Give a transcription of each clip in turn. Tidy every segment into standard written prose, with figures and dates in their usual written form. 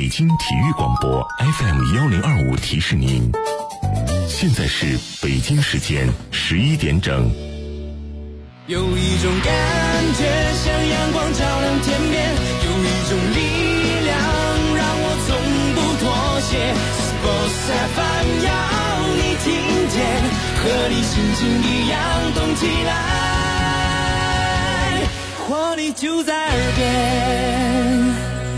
北京体育广播 FM1025提示您，现在是北京时间11点整。 有一种感觉像阳光照亮天边，有一种力量让我从不妥协。Sports FM 要你听见，和你心情一样动起来，活力就在耳边。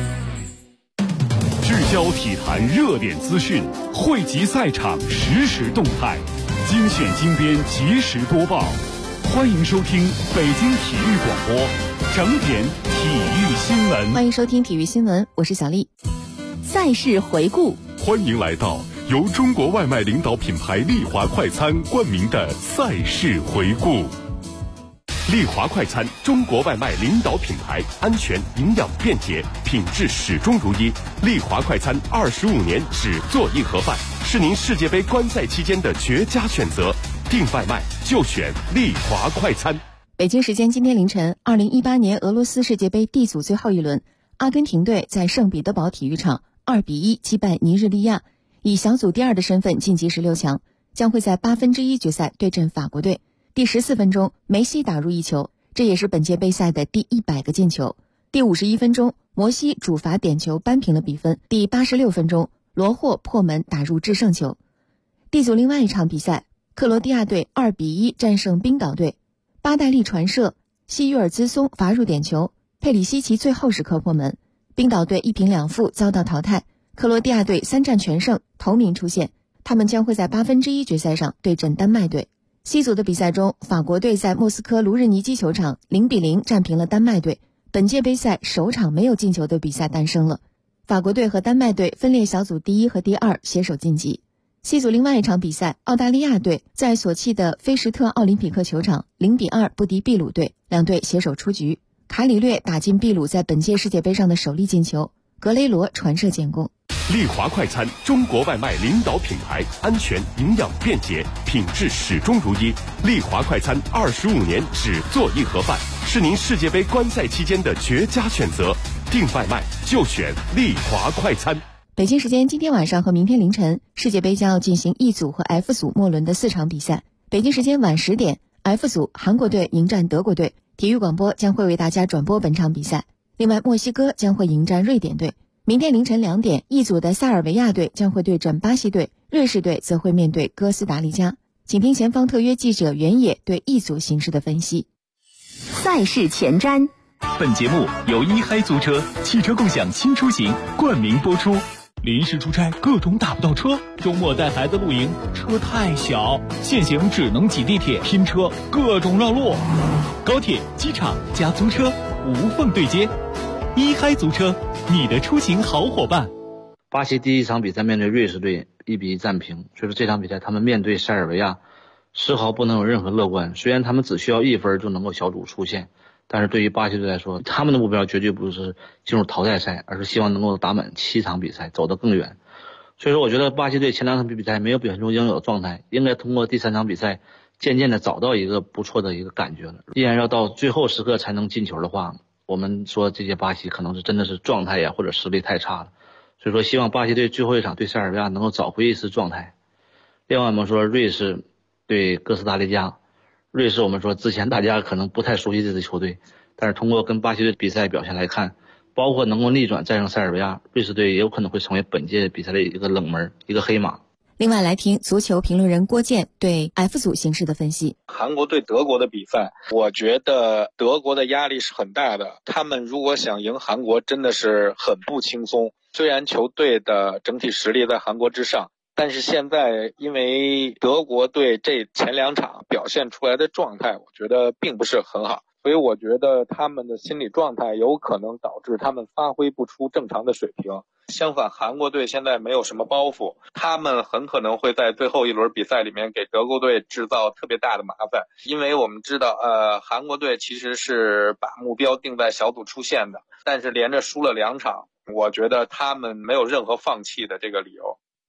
聚焦体坛热点资讯，汇集赛场实时动态，精选精编及时播报。欢迎收听北京体育广播整点体育新闻。 欢迎收听体育新闻，我是小丽。赛事回顾， 欢迎来到由中国外卖领导品牌丽华快餐冠名的赛事回顾。丽华快餐，中国外卖领导品牌，安全、营养、便捷，品质始终如一。丽华快餐25年只做一盒饭，是您世界杯观赛期间的绝佳选择。订外卖就选丽华快餐。 北京时间今天凌晨，2018年俄罗斯世界杯 D 组最后一轮，阿根廷队在圣彼得堡体育场2-1击败尼日利亚，以小组第2的身份晋级16强，将会在1/8决赛对阵法国队。第14分钟，梅西打入一球，这也是本届杯赛的第100个进球。第51分钟，摩西主罚点球扳平了比分。第86分钟，罗霍破门打入制胜球。D 组另外一场比赛，克罗地亚队2-1战胜冰岛队，巴戴利传射，西约尔兹松罚入点球，佩里西奇最后时刻破门。冰岛队1平2负遭到淘汰，克罗地亚队3战全胜，头名出现，他们将会在1/8决赛上对阵丹麦队。C 组的比赛中，法国队在莫斯科卢日尼基球场0-0战平了丹麦队，本届杯赛首场没有进球的比赛诞生了。法国队和丹麦队分列小组第1和第2，携手晋级。C 组另外一场比赛，澳大利亚队在索契的菲什特奥林匹克球场0-2不敌秘鲁队，两队携手出局。卡里略打进秘鲁在本届世界杯上的首粒进球，格雷罗传射建功。 丽华快餐，中国外卖领导品牌，安全、营养、便捷，品质始终如一。丽华快餐25年只做一盒饭，是您世界杯观赛期间的绝佳选择。订外卖就选丽华快餐。 北京时间今天晚上和明天凌晨，世界杯将要进行 E 组和 F 组末轮的4场比赛。北京时间晚10点，F 组韩国队迎战德国队，体育广播将会为大家转播本场比赛。另外，墨西哥将会迎战瑞典队。明天凌晨2点，E 组的塞尔维亚队将会对阵巴西队，瑞士队则会面对哥斯达黎加。请听前方特约记者袁野对 E 组形势的分析。 赛事前瞻， 本节目由一嗨租车汽车共享新出行冠名播出。临时出差各种打不到车，周末带孩子露营车太小，现行只能挤地铁拼车，各种绕路。高铁、机场加租车无缝对接，一嗨租车，你的出行好伙伴。 巴西第一场比赛面对瑞士队1-1战平，所以说这场比赛他们面对塞尔维亚丝毫不能有任何乐观。虽然他们只需要1分就能够小组出线，但是对于巴西队来说，他们的目标绝对不是进入淘汰赛，而是希望能够打满7场比赛，走得更远。所以说我觉得巴西队前2场比赛没有表现出应有的状态，应该通过第3场比赛渐渐的找到一个不错的一个感觉了。既然要到最后时刻才能进球的话，我们说这些巴西可能是真的是状态呀或者实力太差了。所以说希望巴西队最后一场对塞尔维亚能够找回一丝状态。另外我们说瑞士对哥斯达黎加，瑞士我们说之前大家可能不太熟悉这支球队，但是通过跟巴西队比赛表现来看，包括能够逆转战胜塞尔维亚，瑞士队也有可能会成为本届比赛的一个冷门，一个黑马。 另外来听足球评论人郭健对 F 组形势的分析。 韩国对德国的比赛，我觉得德国的压力是很大的，他们如果想赢韩国真的是很不轻松。虽然球队的整体实力在韩国之上，但是现在因为德国队这前2场表现出来的状态，我觉得并不是很好，所以我觉得他们的心理状态有可能导致他们发挥不出正常的水平。相反，韩国队现在没有什么包袱，他们很可能会在最后一轮比赛里面给德国队制造特别大的麻烦。因为我们知道韩国队其实是把目标定在小组出线的，但是连着输了2场，我觉得他们没有任何放弃的这个理由。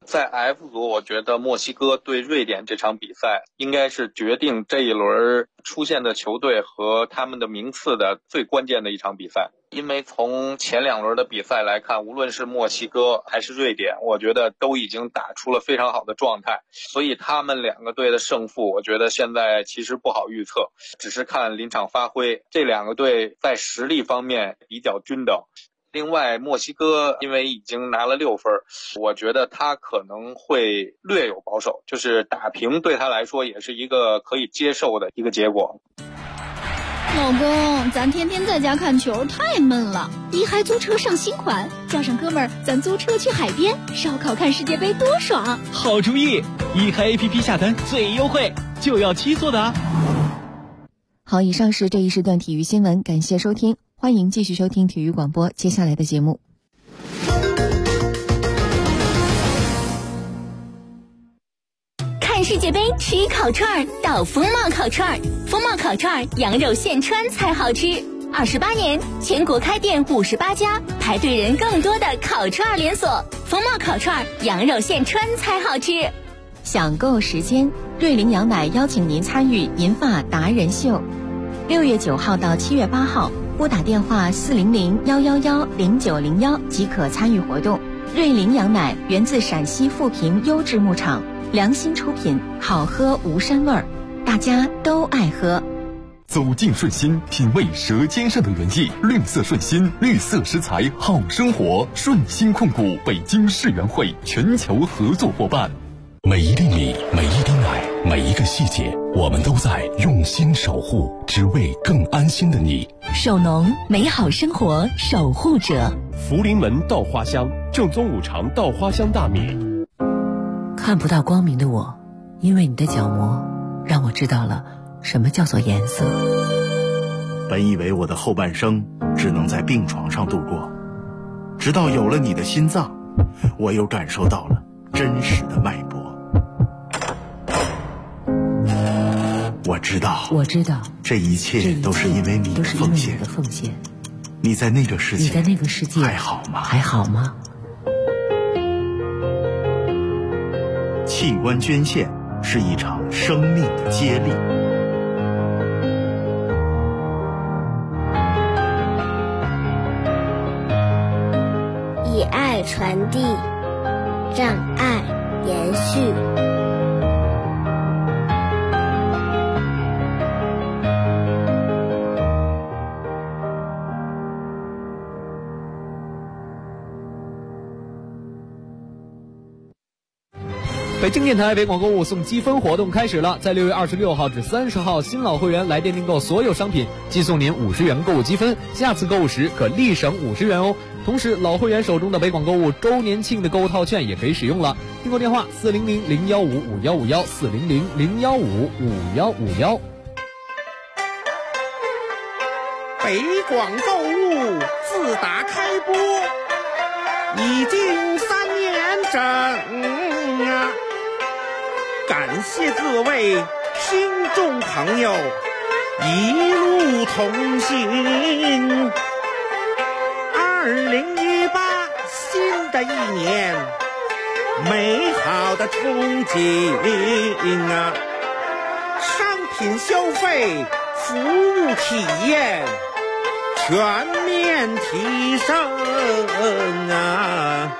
在 F 组，我觉得墨西哥对瑞典这场比赛应该是决定这一轮出现的球队和他们的名次的最关键的一场比赛。因为从前2轮的比赛来看，无论是墨西哥还是瑞典，我觉得都已经打出了非常好的状态，所以他们2个队的胜负，我觉得现在其实不好预测，只是看临场发挥。这2个队在实力方面比较均等。另外，墨西哥因为已经拿了6分，我觉得他可能会略有保守，就是打平对他来说也是一个可以接受的一个结果。 老公，咱天天在家看球太闷了，一嗨租车上新款，叫上哥们儿，咱租车去海边烧烤看世界杯多爽！ 好主意，一嗨 APP 下单最优惠，就要7座的啊！ 好，以上是这一时段体育新闻，感谢收听，欢迎继续收听体育广播接下来的节目。 看世界杯吃烤串到风貌烤串，风貌烤串羊肉现穿才好吃。28年，全国开店58家，排队人更多的烤串连锁。风貌烤串羊肉现穿才好吃。 享购时间，瑞麟羊奶邀请您参与银发达人秀，6月9号到7月8号，拨打电话400-111-0901即可参与活动。瑞麟羊奶源自陕西富平优质牧场，良心出品，好喝无膻味儿，大家都爱喝。 走进顺心，品味舌尖上的原意。绿色顺心，绿色食材好生活。顺心控股北京世园会全球合作伙伴。每一粒米，每一滴奶，每一个细节，我们都在用心守护，只为更安心的你。 首农，美好生活守护者。 福临门稻花香，正宗5常稻花香大米。 看不到光明的我，因为你的角膜，让我知道了什么叫做颜色。 本以为我的后半生只能在病床上度过，直到有了你的心脏，我又感受到了真实的脉搏。我知道，这一切都是因为你的奉献。你在那个世界还好吗？器官捐献是一场生命的接力。 以爱传递，让爱延续。 北京电台北广购物送积分活动开始了，在6月26号至30号，新老会员来电订购所有商品，即送您50元购物积分，下次购物时可立省50元哦。同时，老会员手中的北广购物周年庆的购物套券也可以使用了。订购电话400-015-5151，400-015-5151。 北广购物自打开播已经3年整啊！感谢各位听众朋友一路同行。2018新的一年，美好的憧憬啊！商品消费、服务体验全面提升啊！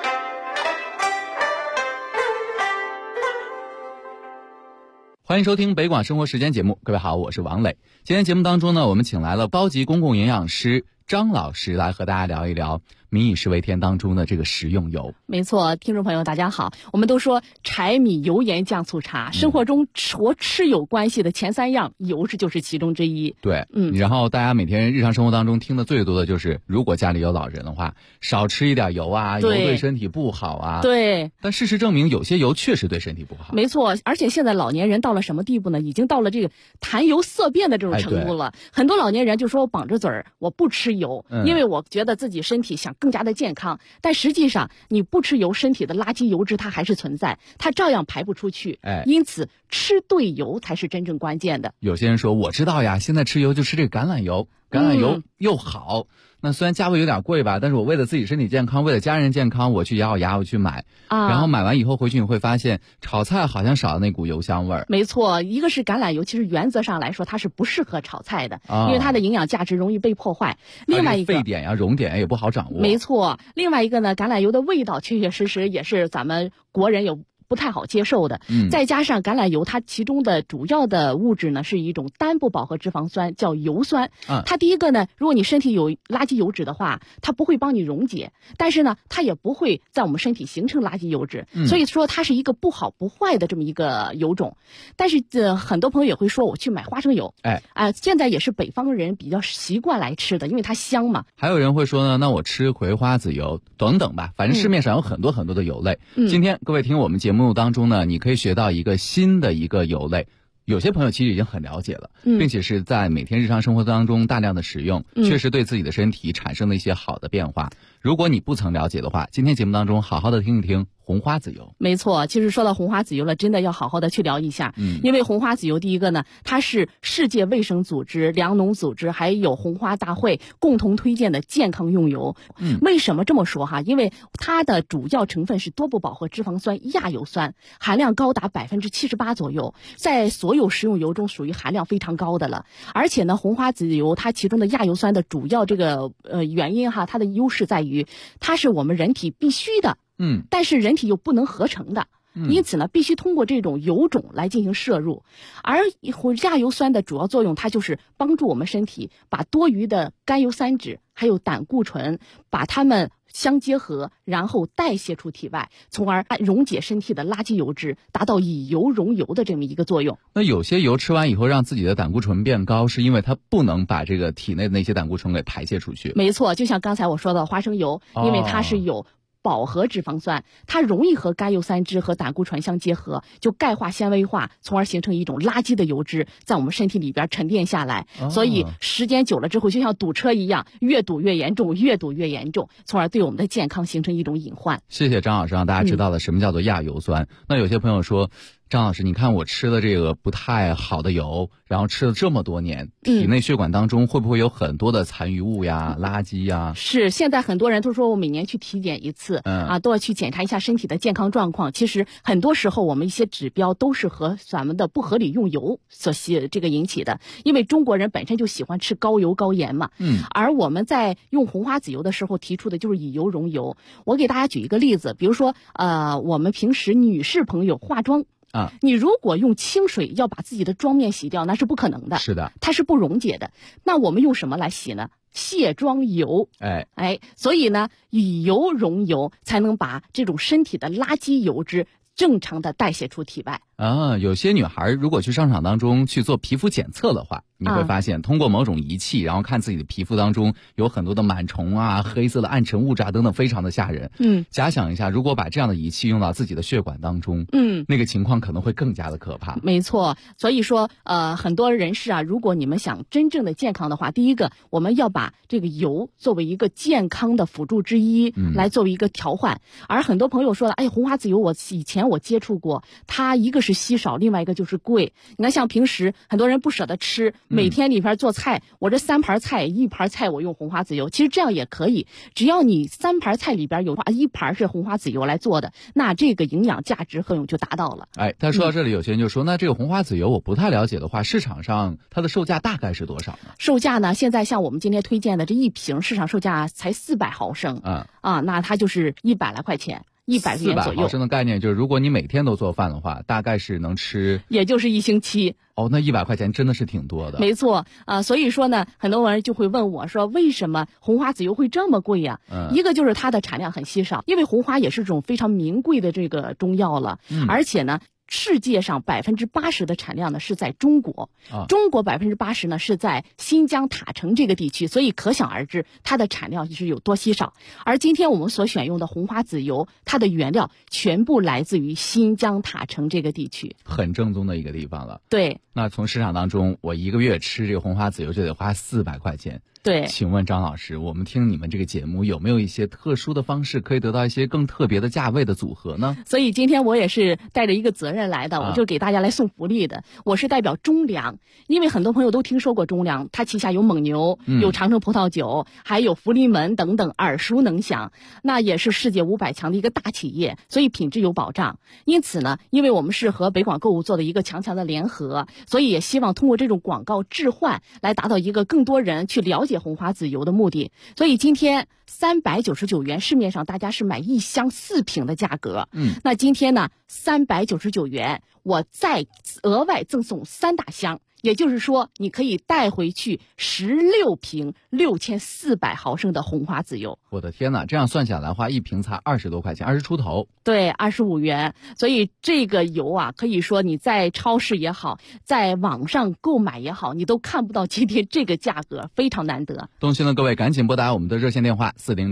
欢迎收听北广生活时间节目，各位好，我是王磊。今天节目当中呢，我们请来了高级公共营养师张老师来和大家聊一聊民以食为天当中的这个食用油。 没错，听众朋友大家好，我们都说柴米油盐酱醋茶，生活中和吃有关系的前3样，油就是其中之一。 对，然后大家每天日常生活当中听的最多的就是，如果家里有老人的话，少吃一点油啊，油对身体不好啊。 对。 但事实证明，有些油确实对身体不好。 没错，而且现在老年人到了什么地步呢？已经到了这个谈油色变的这种程度了。很多老年人就说我绑着嘴儿，我不吃油，因为我觉得自己身体想更加的健康。但实际上，你不吃油，身体的垃圾油脂它还是存在，它照样排不出去。因此吃对油才是真正关键的。 有些人说我知道呀，现在吃油就吃这个橄榄油。 橄榄油又好。那虽然价位有点贵吧，但是我为了自己身体健康，为了家人健康，我去咬咬牙我去买，然后买完以后回去你会发现炒菜好像少了那股油香味儿。 没错，一个是橄榄油，其实原则上来说它是不适合炒菜的，因为它的营养价值容易被破坏。另外一个沸点呀、熔点也不好掌握。 没错，另外一个呢，橄榄油的味道确确实实也是咱们国人有不太好接受的，再加上橄榄油它其中的主要的物质呢是一种单不饱和脂肪酸，叫油酸。它第一个呢，如果你身体有垃圾油脂的话，它不会帮你溶解，但是呢它也不会在我们身体形成垃圾油脂，所以说它是一个不好不坏的这么一个油种。但是很多朋友也会说我去买花生油，现在也是北方人比较习惯来吃的，因为它香嘛。 还有人会说呢，那我吃葵花籽油等等吧，反正市面上有很多很多的油类。今天各位听我们节目当中呢，你可以学到一个新的一个油类，有些朋友其实已经很了解了，并且是在每天日常生活当中大量的使用，确实对自己的身体产生了一些好的变化。如果你不曾了解的话，今天节目当中好好的听一听红花籽油。 没错，其实说到红花籽油了，真的要好好的去聊一下。因为红花籽油第一个呢，它是世界卫生组织、粮农组织还有红花大会共同推荐的健康用油。为什么这么说哈？因为它的主要成分是多不饱和脂肪酸亚油酸，含量高达78%左右，在所有食用油中属于含量非常高的了。而且呢，红花籽油它其中的亚油酸的主要这个原因哈，它的优势在于它是我们人体必须的，但是人体又不能合成的，因此呢，必须通过这种油种来进行摄入。而亚油酸的主要作用，它就是帮助我们身体把多余的甘油三酯还有胆固醇把它们相结合，然后代谢出体外，从而溶解身体的垃圾油脂，达到以油溶油的这么一个作用。 那有些油吃完以后让自己的胆固醇变高，是因为它不能把这个体内的那些胆固醇给排泄出去。 没错，就像刚才我说的花生油，因为它是有饱和脂肪酸，它容易和甘油三酯和胆固醇相结合，就钙化纤维化，从而形成一种垃圾的油脂在我们身体里边沉淀下来。所以时间久了之后，就像堵车一样，越堵越严重，越堵越严重，从而对我们的健康形成一种隐患。 谢谢张老师让大家知道了什么叫做亚油酸。那有些朋友说，张老师，你看我吃了这个不太好的油，然后吃了这么多年，体内血管当中会不会有很多的残余物呀、垃圾呀？ 是，现在很多人都说我每年去体检一次，都要去检查一下身体的健康状况。其实很多时候我们一些指标都是和咱们的不合理用油所这个引起的，因为中国人本身就喜欢吃高油高盐嘛。而我们在用红花籽油的时候提出的就是以油溶油。我给大家举一个例子，比如说我们平时女士朋友化妆。你如果用清水要把自己的妆面洗掉，那是不可能的。 是的， 它是不溶解的。那我们用什么来洗呢？卸妆油。所以呢，以油溶油才能把这种身体的垃圾油脂正常的代谢出体外。 有些女孩如果去商场当中去做皮肤检测的话，你会发现通过某种仪器，然后看自己的皮肤当中有很多的螨虫啊、黑色的暗沉物质啊等等，非常的吓人。假想一下，如果把这样的仪器用到自己的血管当中，那个情况可能会更加的可怕。 没错，所以说很多人士啊，如果你们想真正的健康的话，第一个我们要把这个油作为一个健康的辅助之一，来作为一个调换。而很多朋友说了，红花籽油以前我接触过，它一个是稀少，另外一个就是贵。你看像平时很多人不舍得吃，每天里边做菜，我这3盘菜1盘菜我用红花籽油，其实这样也可以，只要你3盘菜里边有1盘是红花籽油来做的，那这个营养价值作用就达到了。 但说到这里，有些人就说，那这个红花籽油我不太了解的话，市场上它的售价大概是多少呢？ 售价呢，现在像我们今天推荐的这一瓶市场售价才400毫升，那它就是100来块钱。100元左右。 400毫升的概念就是，如果你每天都做饭的话，大概是能吃， 也就是1星期。 那100块钱真的是挺多的。 没错，所以说呢，很多人就会问我说，为什么红花籽油会这么贵呀？一个就是它的产量很稀少，因为红花也是种非常名贵的这个中药了，而且呢，世界上80%的产量呢是在中国，中国80%呢是在新疆塔城这个地区，所以可想而知它的产量是有多稀少。而今天我们所选用的红花籽油，它的原料全部来自于新疆塔城这个地区， 很正宗的一个地方了。 对， 那从市场当中，我1个月吃这个红花籽油就得花400块钱。 对， 请问张老师，我们听你们这个节目有没有一些特殊的方式可以得到一些更特别的价位的组合呢？ 所以今天我也是带着一个责人来的，我就给大家来送福利的。我是代表中粮，因为很多朋友都听说过中粮，它旗下有蒙牛，有长城葡萄酒，还有福临门等等，耳熟能详。那也是世界500强的一个大企业，所以品质有保障。因此呢，因为我们是和北广购物做的一个强的联合，所以也希望通过这种广告置换来达到一个更多人去了解红花籽油的目的。所以今天399元，市面上大家是买1箱4瓶的价格。那今天呢399元，我再额外赠送3大箱。也就是说，你可以带回去16瓶6400毫升的红花籽油。 我的天哪，这样算下来的话，一瓶才20多块钱，20出头。 对，25元。所以这个油啊，可以说你在超市也好，在网上购买也好，你都看不到今天这个价格，非常难得。 动心的各位赶紧拨打我们的热线电话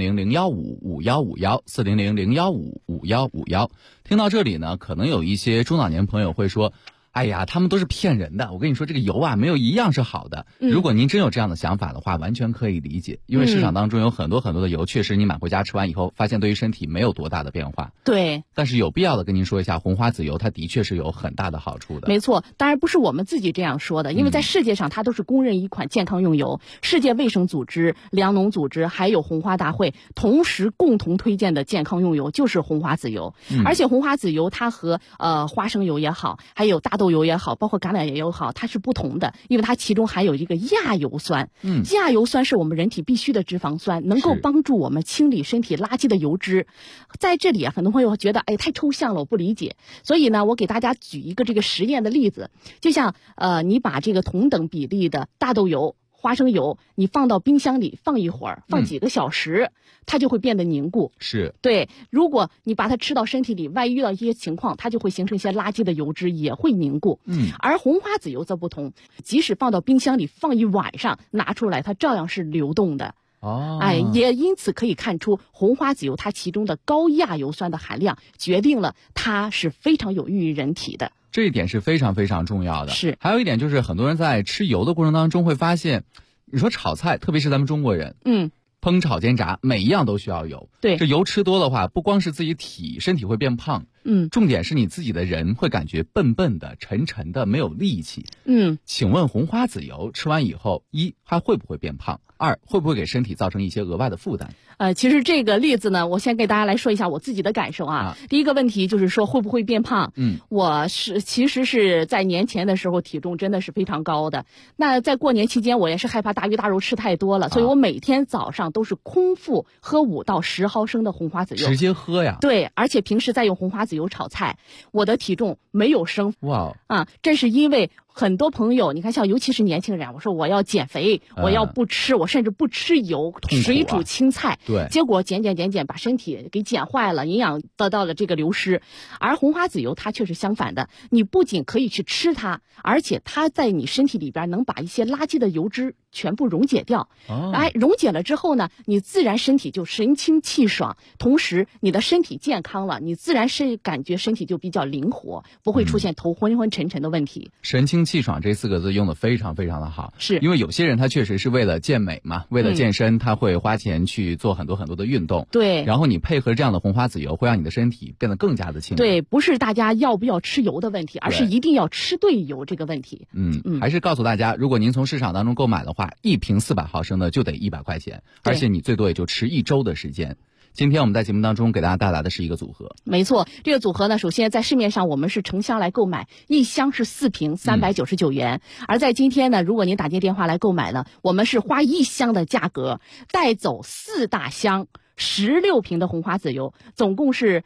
400-015-5151，400-015-5151。听到这里呢，可能有一些中老年朋友会说，哎呀，他们都是骗人的。我跟你说，这个油啊，没有一样是好的。如果您真有这样的想法的话，完全可以理解。因为市场当中有很多的油，确实你买回家吃完以后，发现对于身体没有多大的变化。 对。 但是有必要的跟您说一下，红花籽油它的确是有很大的好处的。 没错，当然不是我们自己这样说的，因为在世界上它都是公认一款健康用油。世界卫生组织、粮农组织还有红花大会同时共同推荐的健康用油就是红花籽油。而且红花籽油它和花生油也好，还有大豆油也好，包括橄榄油也好，它是不同的，因为它其中含有一个亚油酸。亚油酸是我们人体必需的脂肪酸，能够帮助我们清理身体垃圾的油脂。在这里啊，很多朋友觉得太抽象了，我不理解。所以呢，我给大家举一个这个实验的例子，就像你把这个同等比例的大豆油、花生油，你放到冰箱里放一会儿，放几个小时，它就会变得凝固。 是。 对，如果你把它吃到身体里，万一遇到一些情况，它就会形成一些垃圾的油脂，也会凝固。而红花籽油则不同，即使放到冰箱里放一晚上，拿出来它照样是流动的。也因此可以看出，红花籽油它其中的高亚油酸的含量决定了它是非常有益于人体的。 这一点是非常非常重要的。 是。 还有一点就是，很多人在吃油的过程当中会发现，你说炒菜，特别是咱们中国人，烹炒煎炸每一样都需要油。 对。 这油吃多的话，不光是自己身体会变胖，重点是你自己的人会感觉笨笨的、沉沉的，没有力气。请问红花籽油吃完以后，一还会不会变胖？2会不会给身体造成一些额外的负担？ 其实这个例子呢，我先给大家来说一下我自己的感受啊。第一个问题就是说会不会变胖？我其实是在年前的时候体重真的是非常高的。那在过年期间，我也是害怕大鱼大肉吃太多了，所以我每天早上都是空腹喝5到10毫升的红花籽油， 直接喝呀。 对，而且平时再用红花籽油炒菜，我的体重没有升。 哇！ 这是因为很多朋友，你看像尤其是年轻人，我说我要减肥，我要不吃，我甚至不吃油，水煮青菜， 对， 结果减，把身体给减坏了，营养得到了这个流失。而红花籽油它却是相反的，你不仅可以去吃它，而且它在你身体里边能把一些垃圾的油脂全部溶解掉。溶解了之后呢，你自然身体就神清气爽，同时你的身体健康了，你自然是感觉身体就比较灵活，不会出现头昏昏沉沉的问题。 神清气爽这4个字用的非常非常的好。 是。 因为有些人他确实是为了健美嘛，为了健身，他会花钱去做很多的运动。 对。 然后你配合这样的红花籽油，会让你的身体变得更加的轻。 对，不是大家要不要吃油的问题，而是一定要吃对油这个问题。 还是告诉大家，如果您从市场当中购买的话，1瓶400毫升的就得100块钱，而且你最多也就吃1周的时间。今天我们在节目当中给大家带来的是一个组合。 没错，这个组合呢，首先在市面上我们是成箱来购买，1箱是4瓶，399元。而在今天呢，如果您打进电话来购买呢，我们是花1箱的价格带走4大箱16瓶的红花籽油，总共是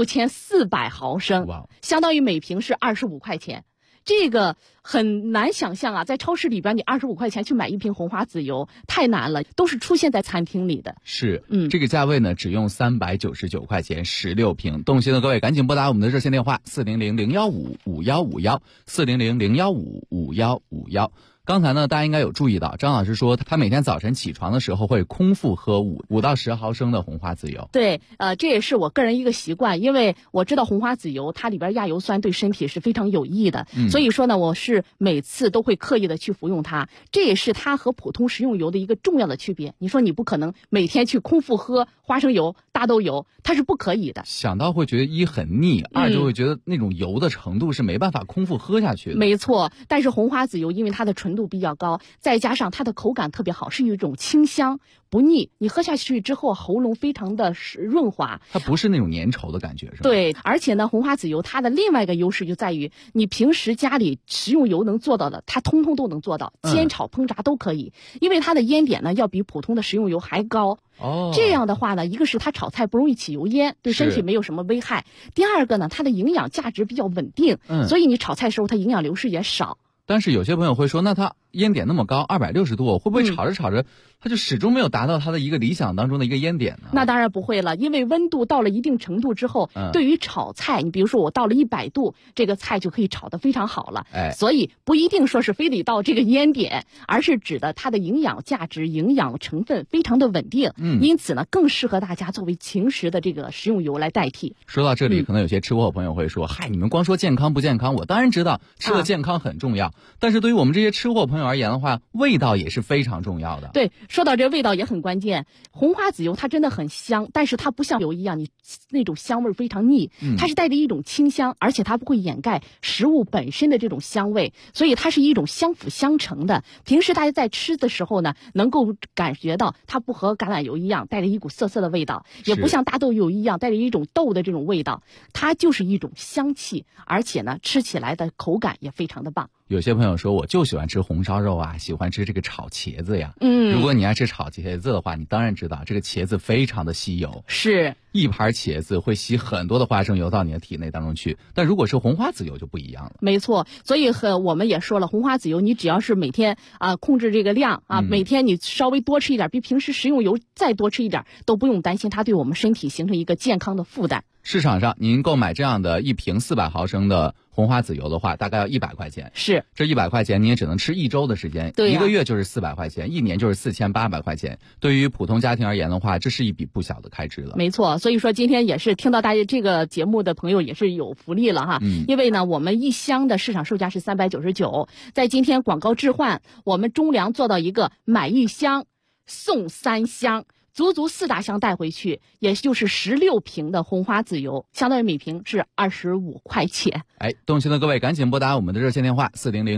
6400毫升，相当于每瓶是25块钱。这个很难想象啊，在超市里边你25块钱去买1瓶红花籽油太难了，都是出现在餐厅里的。 是，这个价位呢只用399块钱16瓶。动心的各位赶紧拨打我们的热线电话400-015-5151，400-015-5151。刚才呢，大家应该有注意到，张老师说他每天早晨起床的时候会空腹喝5到10毫升的红花籽油。 对，这也是我个人一个习惯，因为我知道红花籽油它里边亚油酸对身体是非常有益的，所以说呢，我是每次都会刻意的去服用它。这也是它和普通食用油的一个重要的区别。你说你不可能每天去空腹喝花生油、大大豆油，它是不可以的。 想到会觉得一很腻，二就会觉得那种油的程度是没办法空腹喝下去的。 没错，但是红花籽油因为它的纯度比较高，再加上它的口感特别好，是一种清香不腻，你喝下去之后喉咙非常的润滑， 它不是那种粘稠的感觉，是吧？ 对，而且呢，红花籽油它的另外一个优势就在于，你平时家里食用油能做到的，它通通都能做到，煎炒烹炸都可以，因为它的烟点呢要比普通的食用油还高。这样的话呢，一个是它炒菜不容易起油烟，对身体没有什么危害；第二个呢，它的营养价值比较稳定，所以你炒菜的时候它营养流失也少。 但是有些朋友会说，那它烟点那么高，260度，会不会炒着炒着，它就始终没有达到它的一个理想当中的一个烟点呢？ 那当然不会了，因为温度到了一定程度之后，对于炒菜，你比如说我到了100度，这个菜就可以炒得非常好了。所以不一定说是非得到这个烟点，而是指的它的营养价值、营养成分非常的稳定。因此呢，更适合大家作为平时的这个食用油来代替。 说到这里，可能有些吃货朋友会说，嗨，你们光说健康不健康，我当然知道吃的健康很重要，但是对于我们这些吃货朋友而言的话，味道也是非常重要的。 对，说到这味道也很关键。红花籽油它真的很香，但是它不像油一样，你那种香味非常腻，它是带着一种清香，而且它不会掩盖食物本身的这种香味，所以它是一种相辅相成的。平时大家在吃的时候呢，能够感觉到它不和橄榄油一样带着一股涩涩的味道，也不像大豆油一样带着一种豆的这种味道，它就是一种香气，而且呢，吃起来的口感也非常的棒。 有些朋友说，我就喜欢吃红烧肉啊，喜欢吃这个炒茄子呀。如果你爱吃炒茄子的话，你当然知道这个茄子非常的吸油， 是一盘茄子会吸很多的花生油到你的体内当中去。但如果是红花籽油就不一样了。 没错，所以我们也说了，红花籽油你只要是每天控制这个量每天你稍微多吃一点，比平时食用油再多吃一点，都不用担心它对我们身体形成一个健康的负担。 市场上您购买这样的一瓶400毫升的红花籽油的话，大概要100块钱。 是， 这100块钱你也只能吃1周的时间， 对， 一个月就是400块钱，一年就是4800块钱。对于普通家庭而言的话，这是一笔不小的开支了。 没错，所以说今天也是听到大家这个节目的朋友也是有福利了哈。因为呢，我们一箱的市场售价是399，在今天广告置换，我们中粮做到一个买1箱送3箱。足足4大箱带回去，也就是16瓶的红花籽油，相当于每瓶是25块钱。 动心的各位赶紧拨打我们的热线电话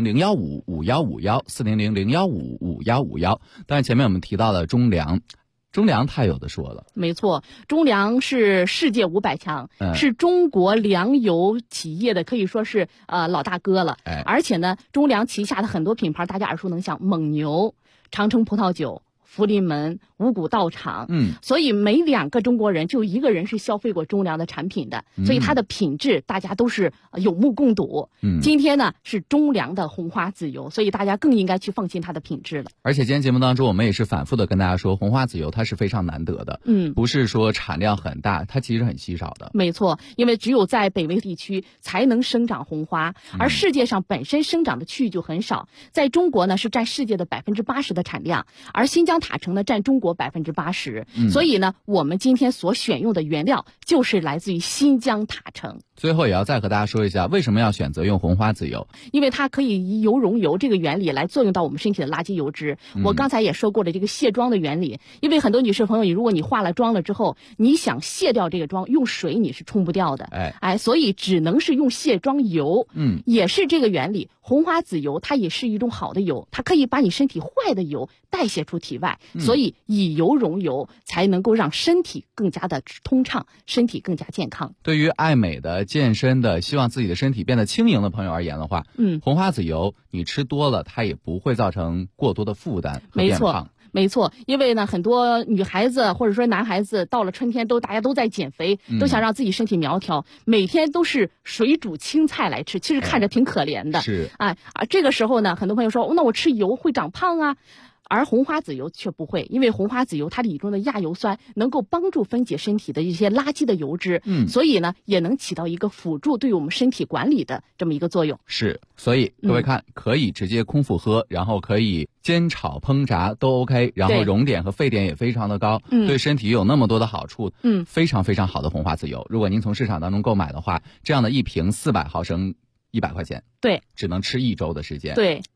400-015-5151，400-015-5151。当然前面我们提到了中粮太有的说了。 没错，中粮是世界500强，是中国粮油企业的可以说是老大哥了。而且呢，中粮旗下的很多品牌大家耳熟能详，蒙牛、长城葡萄酒、福临门、五谷道场，所以每2个中国人就1个人是消费过中粮的产品的，所以它的品质大家都是有目共睹。今天呢是中粮的红花籽油，所以大家更应该去放心它的品质了。 而且今天节目当中我们也是反复的跟大家说，红花籽油它是非常难得的，不是说产量很大，它其实很稀少的。 没错，因为只有在北纬地区才能生长红花，而世界上本身生长的区域就很少，在中国呢是占世界的80%的产量，而新疆塔城呢占中国80%，所以呢我们今天所选用的原料就是来自于新疆塔城。 最后也要再和大家说一下，为什么要选择用红花籽油？ 因为它可以以油溶油这个原理来作用到我们身体的垃圾油脂。我刚才也说过了这个卸妆的原理，因为很多女士朋友，如果你化了妆了之后，你想卸掉这个妆，用水你是冲不掉的，所以只能是用卸妆油。也是这个原理，红花籽油它也是一种好的油，它可以把你身体坏的油代谢出体外，所以以油溶油才能够让身体更加的通畅，身体更加健康。 对于爱美的、健身的，希望自己的身体变得轻盈的朋友而言的话，红花籽油你吃多了，它也不会造成过多的负担和变胖。 没错，因为呢，很多女孩子或者说男孩子到了春天大家都在减肥，都想让自己身体苗条，每天都是水煮青菜来吃，其实看着挺可怜的。 是， 这个时候呢，很多朋友说，那我吃油会长胖啊。而红花籽油却不会，因为红花籽油它里中的亚油酸能够帮助分解身体的一些垃圾的油脂，所以呢也能起到一个辅助对我们身体管理的这么一个作用。 是，所以各位看，可以直接空腹喝，然后可以煎炒烹炸都 OK， 然后熔点和沸点也非常的高，对身体有那么多的好处，非常非常好的红花籽油。如果您从市场当中购买的话，这样的一瓶400毫升100块钱， 对， 只能吃1周的时间。 对，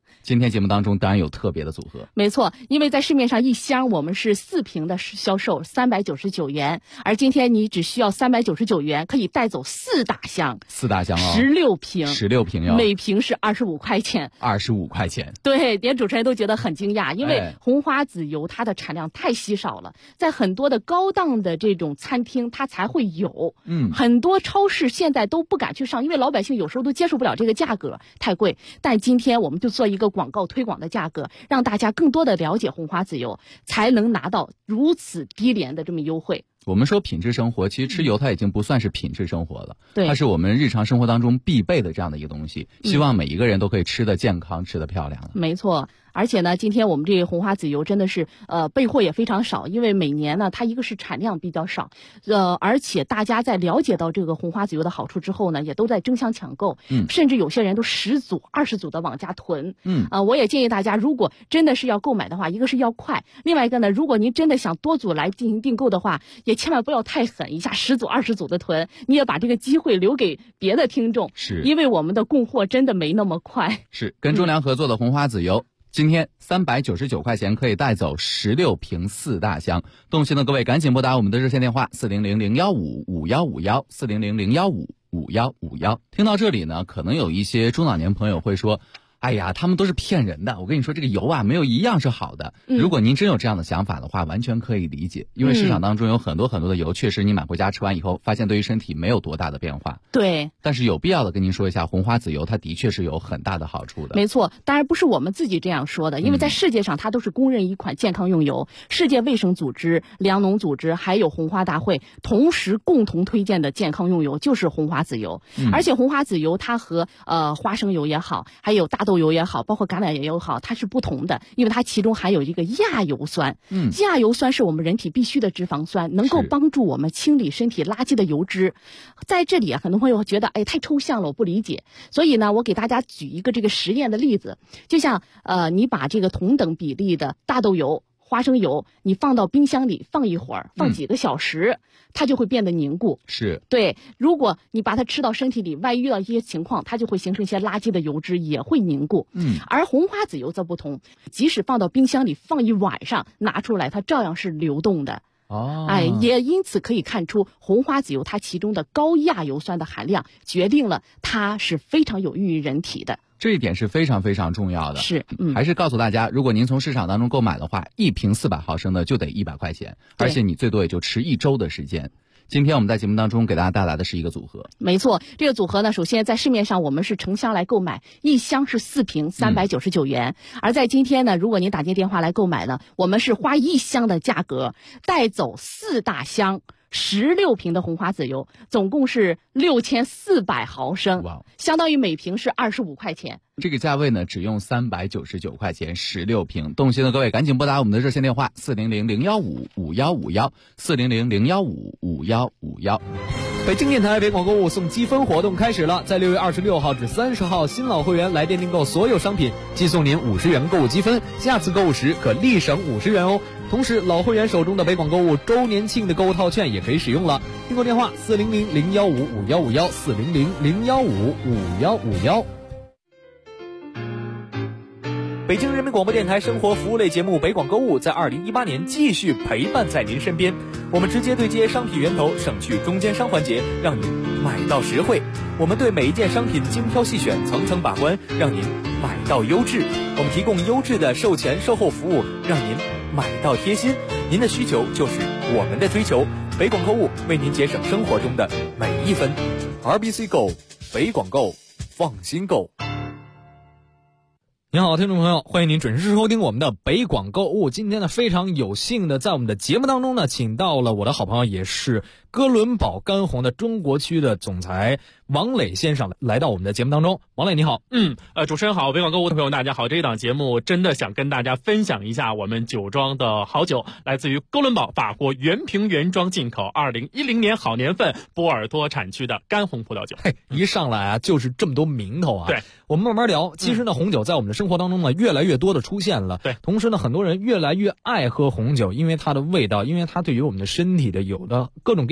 今天节目当中当然有特别的组合， 没错，因为在市面上1箱我们是4瓶的销售399元，而今天你只需要399元可以带走4大箱 ，4大箱哦 ，16瓶 ，16瓶哟， 每瓶是25块钱 ，25块钱， 对，连主持人都觉得很惊讶，因为红花籽油它的产量太稀少了，在很多的高档的这种餐厅它才会有，很多超市现在都不敢去上，因为老百姓有时候都接受不了这个价格太贵，但今天我们就做一个广告推广的价格，让大家更多的了解红花籽油，才能拿到如此低廉的这么优惠。 我们说品质生活，其实吃油它已经不算是品质生活了， 对， 它是我们日常生活当中必备的这样的一个东西，希望每一个人都可以吃得健康，吃得漂亮。 没错。而且呢，今天我们这个红花籽油真的是备货也非常少，因为每年呢它一个是产量比较少，而且大家在了解到这个红花籽油的好处之后呢，也都在争相抢购，甚至有些人都10组、20组的往家囤。我也建议大家，如果真的是要购买的话，一个是要快，另外一个呢，如果您真的想多组来进行订购的话，也千万不要太狠，一下10组、20组的囤，你也把这个机会留给别的听众， 是因为我们的供货真的没那么快。 是跟中粮合作的红花籽油。今天399块钱可以带走16瓶4大箱，动心的各位赶紧拨打我们的热线电话400-015-5151，400-015-5151。听到这里呢，可能有一些中老年朋友会说，哎呀，他们都是骗人的，我跟你说这个油啊没有一样是好的。如果您真有这样的想法的话，完全可以理解，因为市场当中有很多很多的油，确实你买回家吃完以后发现对于身体没有多大的变化。 对， 但是有必要的跟您说一下，红花籽油它的确是有很大的好处的。 没错，当然不是我们自己这样说的，因为在世界上它都是公认一款健康用油，世界卫生组织、粮农组织还有红花大会同时共同推荐的健康用油就是红花籽油。而且红花籽油它和花生油也好，还有大豆油也好，包括橄榄油也好，它是不同的，因为它其中含有一个亚油酸。亚油酸是我们人体必需的脂肪酸，能够帮助我们清理身体垃圾的油脂。在这里很多朋友觉得太抽象了，我不理解，所以呢我给大家举一个这个实验的例子，就像你把这个同等比例的大豆油、花生油你放到冰箱里放一会儿，放几个小时，它就会变得凝固。 是， 对，如果你把它吃到身体里，万一遇到一些情况，它就会形成一些垃圾的油脂，也会凝固。而红花籽油则不同，即使放到冰箱里放一晚上，拿出来它照样是流动的。也因此可以看出红花籽油它其中的高亚油酸的含量决定了它是非常有益于人体的。 这一点是非常非常重要的。 是， 还是告诉大家，如果您从市场当中购买的话，1瓶400毫升的就得100块钱，而且你最多也就吃1周的时间。今天我们在节目当中给大家带来的是一个组合。 没错，这个组合呢，首先在市面上我们是成箱来购买，1箱是4瓶399元，而在今天呢，如果您打进电话来购买呢，我们是花1箱的价格带走4大箱16瓶的红花籽油，总共是6400毫升，相当于每瓶是25块钱。 这个价位呢，只用399块钱16瓶。动心的各位赶紧拨打我们的热线电话400-015-5151，400-015-5151。 北京电台北广购物送积分活动开始了，在6月26号至30号，新老会员来电订购所有商品，寄送您50元购物积分，下次购物时可立省50元哦。同时，老会员手中的北广购物周年庆的购物套券也可以使用了。订购电话400-015-5151，400-015-5151。北京人民广播电台生活服务类节目北广购物在2018年继续陪伴在您身边，我们直接对接商品源头，省去中间商环节，让您买到实惠。我们对每一件商品精挑细选，层层把关，让您买到优质。我们提供优质的售前售后服务，让您买到贴心。您的需求就是我们的追求，北广购物为您节省生活中的每一分。RBC Go， 北广购，放心购。您好，听众朋友，欢迎您准时收听我们的北广购物。今天呢，非常有幸的在我们的节目当中呢，请到了我的好朋友，也是哥伦堡干红的中国区的总裁王磊先生来到我们的节目当中。王磊你好。 主持人好，北广购物的朋友大家好。这一档节目真的想跟大家分享一下我们酒庄的好酒，来自于哥伦堡法国原瓶原装进口2010年好年份波尔多产区的干红葡萄酒。 一上来啊就是这么多名头啊。 对， 我们慢慢聊。其实呢，红酒在我们的生活当中呢越来越多的出现了。 对， 同时呢，很多人越来越爱喝红酒，因为它的味道，因为它对于我们的身体的有的各种各样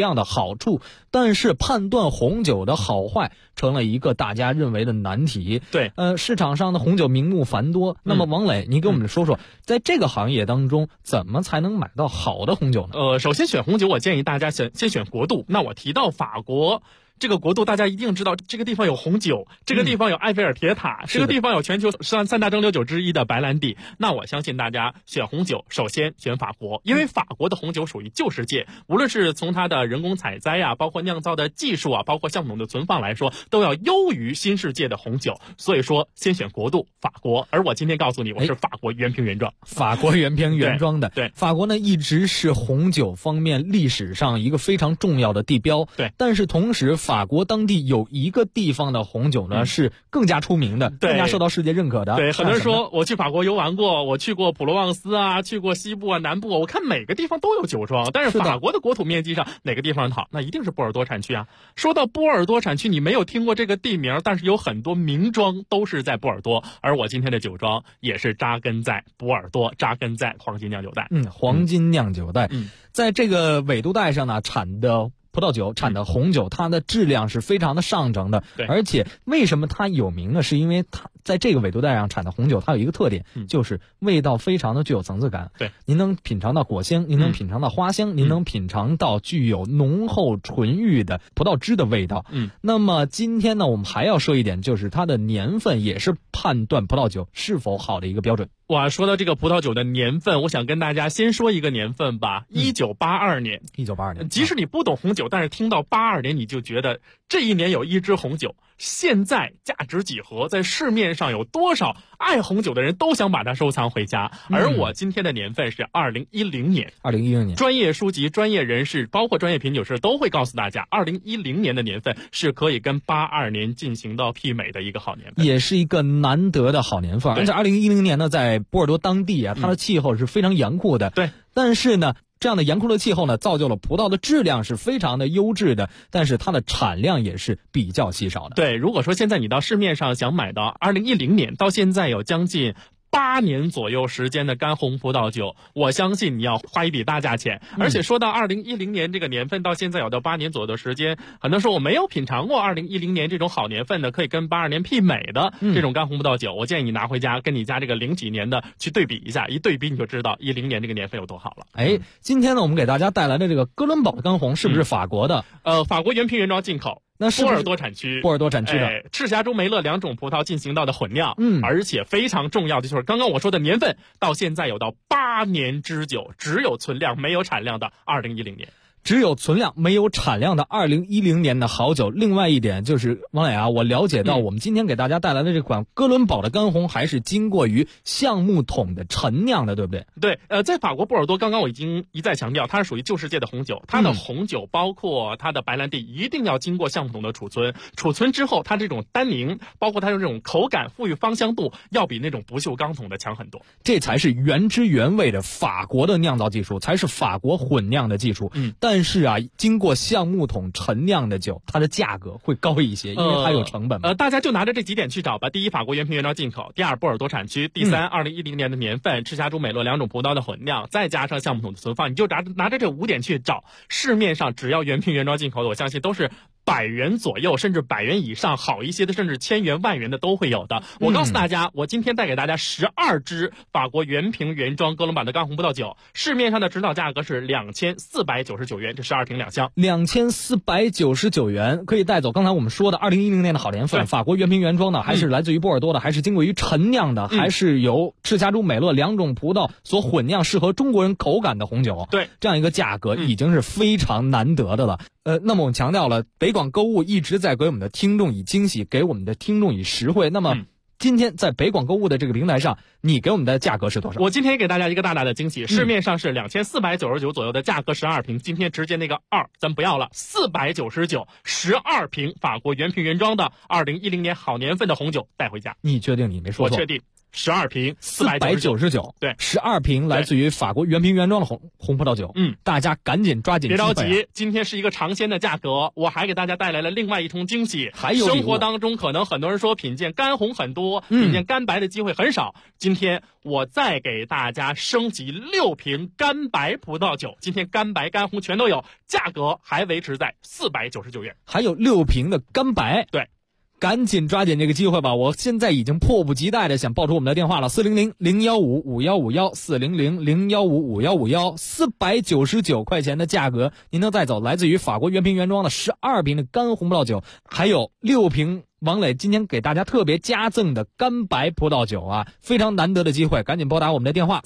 样的好处，但是判断红酒的好坏成了一个大家认为的难题。 对， 市场上的红酒名目繁多，那么王磊，你给我们说说，在这个行业当中，怎么才能买到好的红酒呢？ 首先选红酒，我建议大家先选国度。那我提到法国这个国度，大家一定知道这个地方有红酒，这个地方有埃菲尔铁塔，这个地方有全球三大蒸馏酒之一的白兰地。那我相信大家选红酒，首先选法国，因为法国的红酒属于旧世界，无论是从它的人工采摘啊，包括酿造的技术啊，包括橡木桶的存放来说，都要优于新世界的红酒。所以说，先选国度法国。而我今天告诉你，我是法国原瓶原装， 法国原瓶原装的。 对， 法国呢一直是红酒方面历史上一个非常重要的地标。 对， 但是同时，法国当地有一个地方的红酒呢是更加出名的，更加受到世界认可的。 对，很多人说我去法国游玩过，我去过普罗旺斯啊，去过西部啊、南部啊，我看每个地方都有酒庄，但是法国的国土面积上哪个地方好？那一定是波尔多产区啊。说到波尔多产区，你没有听过这个地名，但是有很多名庄都是在波尔多，而我今天的酒庄也是扎根在波尔多，扎根在黄金酿酒带。 黄金酿酒带，在这个纬度带上呢产的葡萄酒，产的红酒，它的质量是非常的上乘的。而且为什么它有名呢？是因为它在这个纬度带上产的红酒，它有一个特点，就是味道非常的具有层次感。 对， 您能品尝到果香，您能品尝到花香，您能品尝到具有浓厚纯郁的葡萄汁的味道。那么今天呢，我们还要说一点，就是它的年份也是判断葡萄酒是否好的一个标准。 哇，说到这个葡萄酒的年份，我想跟大家先说一个年份吧，1982年。 1982年， 即使你不懂红酒，但是听到82年，你就觉得这一年有一支红酒，现在价值几何，在市面上有多少爱红酒的人都想把它收藏回家。而我今天的年份是2010年。 2010年， 专业书籍、专业人士，包括专业品酒师都会告诉大家，2010年的年份是可以跟82年进行到媲美的一个好年份， 也是一个难得的好年份。而且2010年呢，在波尔多当地啊，它的气候是非常严酷的。 对， 但是呢，这样的严酷的气候呢，造就了葡萄的质量是非常的优质的，但是它的产量也是比较稀少的。 对，如果说现在你到市面上想买到2010年到现在有将近8年左右时间的干红葡萄酒，我相信你要花一笔大价钱。而且说到2010年这个年份到现在有到8年左右的时间，很多人说我没有品尝过2010年这种好年份的可以跟82年媲美的这种干红葡萄酒，我建议你拿回家跟你家这个0几年的去对比一下，一对比你就知道10年这个年份有多好了。 今天呢我们给大家带来的这个哥伦堡的干红是不是法国的？ 法国原瓶原装进口。 那是波尔多产区的赤霞珠、梅勒2种葡萄进行到的混酿，而且非常重要的就是刚刚我说的年份，到现在有到8年之久，只有存量没有产量的2010年。 只有存量没有产量的2010年的好酒。另外一点就是王磊啊，我了解到我们今天给大家带来的这款哥伦堡的干红还是经过于橡木桶的陈酿的，对不对？ 对，在法国波尔多，刚刚我已经一再强调，它是属于旧世界的红酒，它的红酒包括它的白兰地一定要经过橡木桶的储存，储存之后它这种单宁，包括它的这种口感、富裕芳香度，要比那种不锈钢桶的强很多。 这才是原汁原味的法国的酿造技术，才是法国混酿的技术。但是啊，经过橡木桶陈酿的酒，它的价格会高一些，因为它有成本。 大家就拿着这几点去找吧。第一，法国原瓶原装进口；第二，波尔多产区；第三，2010年的年份，赤霞珠、美勒2种葡萄的混酿，再加上橡木桶的存放，你就拿着这5点去找。市面上只要原瓶原装进口的，我相信都是100元左右，甚至100元以上，好一些的甚至1000元、10000元的都会有的。我告诉大家，我今天带给大家12支法国原瓶原装哥伦堡的干红葡萄酒，市面上的指导价格是2499元，这12瓶2箱 ，2499元可以带走。刚才我们说的2010年的好年份，法国原瓶原装的，还是来自于波尔多的，还是经过于陈酿的，还是由赤霞珠、美勒2种葡萄所混酿，适合中国人口感的红酒。 对， 这样一个价格已经是非常难得的了。那么我们强调了，北广购物一直在给我们的听众以惊喜，给我们的听众以实惠。那么今天在北广购物的这个平台上，你给我们的价格是多少？ 我今天给大家一个大大的惊喜，市面上是2499左右的价格12瓶，今天直接那个2咱不要了，499 12瓶法国原瓶原装的2010年好年份的红酒带回家。 你确定你没说错？ 我确定。 12瓶499，对 ，12瓶来自于法国原瓶原装的红葡萄酒。大家赶紧抓紧机会。 别着急，今天是一个尝鲜的价格，我还给大家带来了另外一重惊喜。 还有生活当中可能很多人说品鉴干红很多，品鉴干白的机会很少。今天我再给大家升级6瓶干白葡萄酒，今天干白干红全都有，价格还维持在499元。 还有6瓶的干白， 对。 赶紧抓紧这个机会吧！我现在已经迫不及待的想报出我们的电话了，400-015-5151，400-015-5151，499块的价格，您能带走来自于法国原瓶原装的12瓶的干红葡萄酒，还有6瓶王磊今天给大家特别加赠的干白葡萄酒啊，非常难得的机会，赶紧拨打我们的电话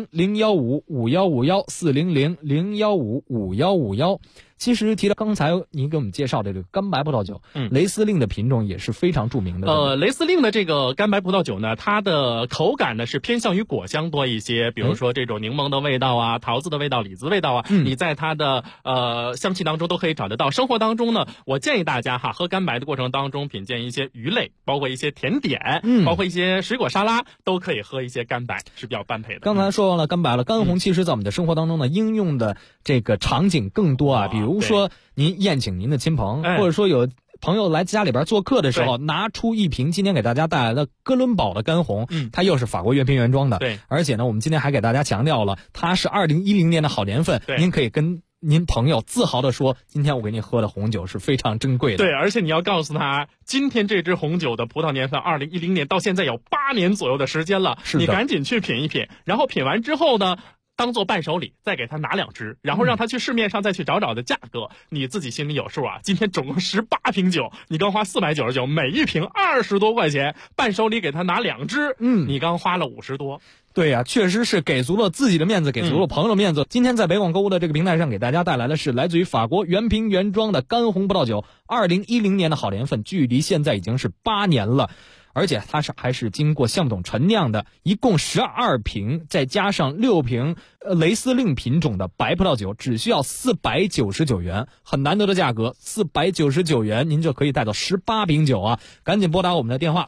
400-015-5151，400-015-5151。其实提到刚才您给我们介绍的这个干白葡萄酒，雷司令的品种也是非常著名的。 雷司令的这个干白葡萄酒呢，它的口感呢是偏向于果香多一些，比如说这种柠檬的味道啊、桃子的味道、李子的味道啊，你在它的香气当中都可以找得到。生活当中呢，我建议大家喝干白的过程当中品鉴一些鱼类，包括一些甜点，包括一些水果沙拉，都可以喝一些干白，是比较般配的。 刚才说完了干白了，干红其实在我们的生活当中呢，应用的这个场景更多啊，比如说您宴请您的亲朋，或者说有朋友来家里边做客的时候，拿出一瓶今天给大家带来的哥伦堡的干红，它又是法国原瓶原装的， 对， 而且呢，我们今天还给大家强调了，它是2010年的好年份，您可以跟您朋友自豪的说，今天我给你喝的红酒是非常珍贵的。 对，而且你要告诉他，今天这支红酒的葡萄年份2010年到现在有8年左右的时间了，你赶紧去品一品，然后品完之后呢，当做伴手礼，再给他拿2支，然后让他去市面上再去找的价格，你自己心里有数啊。今天总共18瓶酒，你刚花499，每一瓶20多块钱，伴手礼给他拿2支，你刚花了50多。 对呀，确实是给足了自己的面子，给足了朋友的面子。今天在北广购物的这个平台上给大家带来的是来自于法国原瓶原装的干红葡萄酒，2010年的好年份，距离现在已经是8年了。而且它还是经过橡木桶陈酿的，一共12瓶，再加上6瓶雷司令品种的白葡萄酒，只需要499元，很难得的价格，499元您就可以带走18瓶酒啊！赶紧拨打我们的电话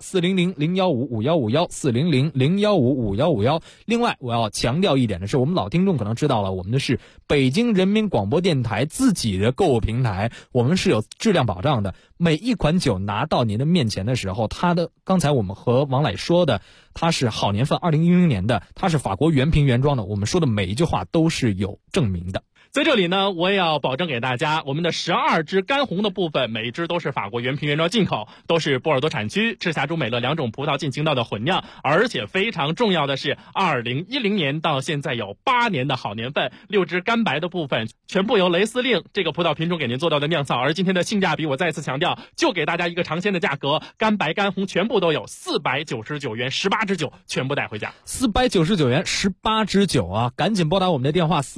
400-015-5151，400-015-5151。另外，我要强调一点的是，我们老听众可能知道了，我们的是北京人民广播电台自己的购物平台，我们是有质量保障的。每一款酒拿到您的面前的时候，它的刚才我们和王磊说的，它是好年份2010年的，它是法国原瓶原装的，我们说的每一句话都是有证明的。 在这里呢，我也要保证给大家，我们的12支干红的部分，每一支都是法国原瓶原装进口，都是波尔多产区赤霞珠美乐2种葡萄进行到的混酿，而且非常重要的是2010年到现在有8年的好年份，6支干白的部分全部由雷司令这个葡萄品种给您做到的酿造，而今天的性价比我再次强调，就给大家一个尝鲜的价格，干白干红全部都有499元，18支酒全部带回家 ，499元18支酒啊！赶紧拨打我们的电话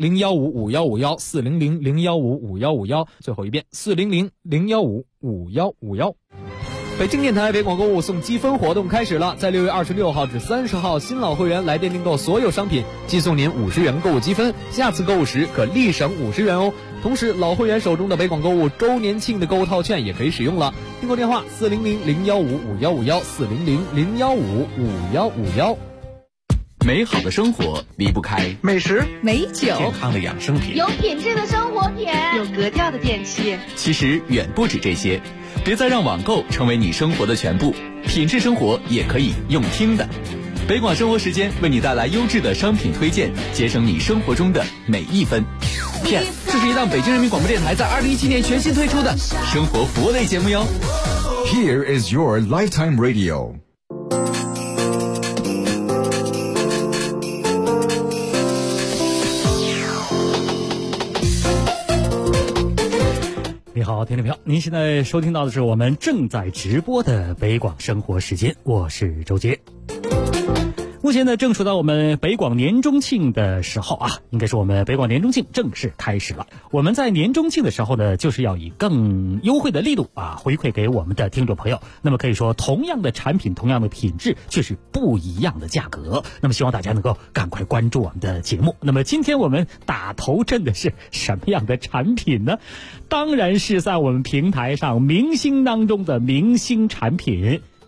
400-015-5151，400-015-5151，最后一遍400-015-5151。北京电台北广购物送积分活动开始了，在6月26号至30号，新老会员来电订购所有商品，寄送您50元购物积分，下次购物时可立省50元哦。同时，老会员手中的北广购物周年庆的购物套券也可以使用了。订购电话400-015-5151，400-015-5151。 美好的生活离不开美食、 美酒、 健康的养生品、 有品质的生活品、 有格调的电器。 其实远不止这些，别再让网购成为你生活的全部，品质生活也可以用听的。北广生活时间为你带来优质的商品推荐，节省你生活中的每一分。Yes， 这是一档北京人民广播电台在2017年全新推出的生活服务类节目哟。 Here is your lifetime radio。 你好，听众朋友，您现在收听到的是我们正在直播的北广生活时间，我是周杰。目前呢，正处到我们北广年中庆的时候啊，应该是我们北广年中庆正式开始了。我们在年中庆的时候呢，就是要以更优惠的力度啊，回馈给我们的听众朋友。那么可以说，同样的产品，同样的品质，却是不一样的价格。那么希望大家能够赶快关注我们的节目。那么今天我们打头阵的是什么样的产品呢？当然是在我们平台上明星当中的明星产品。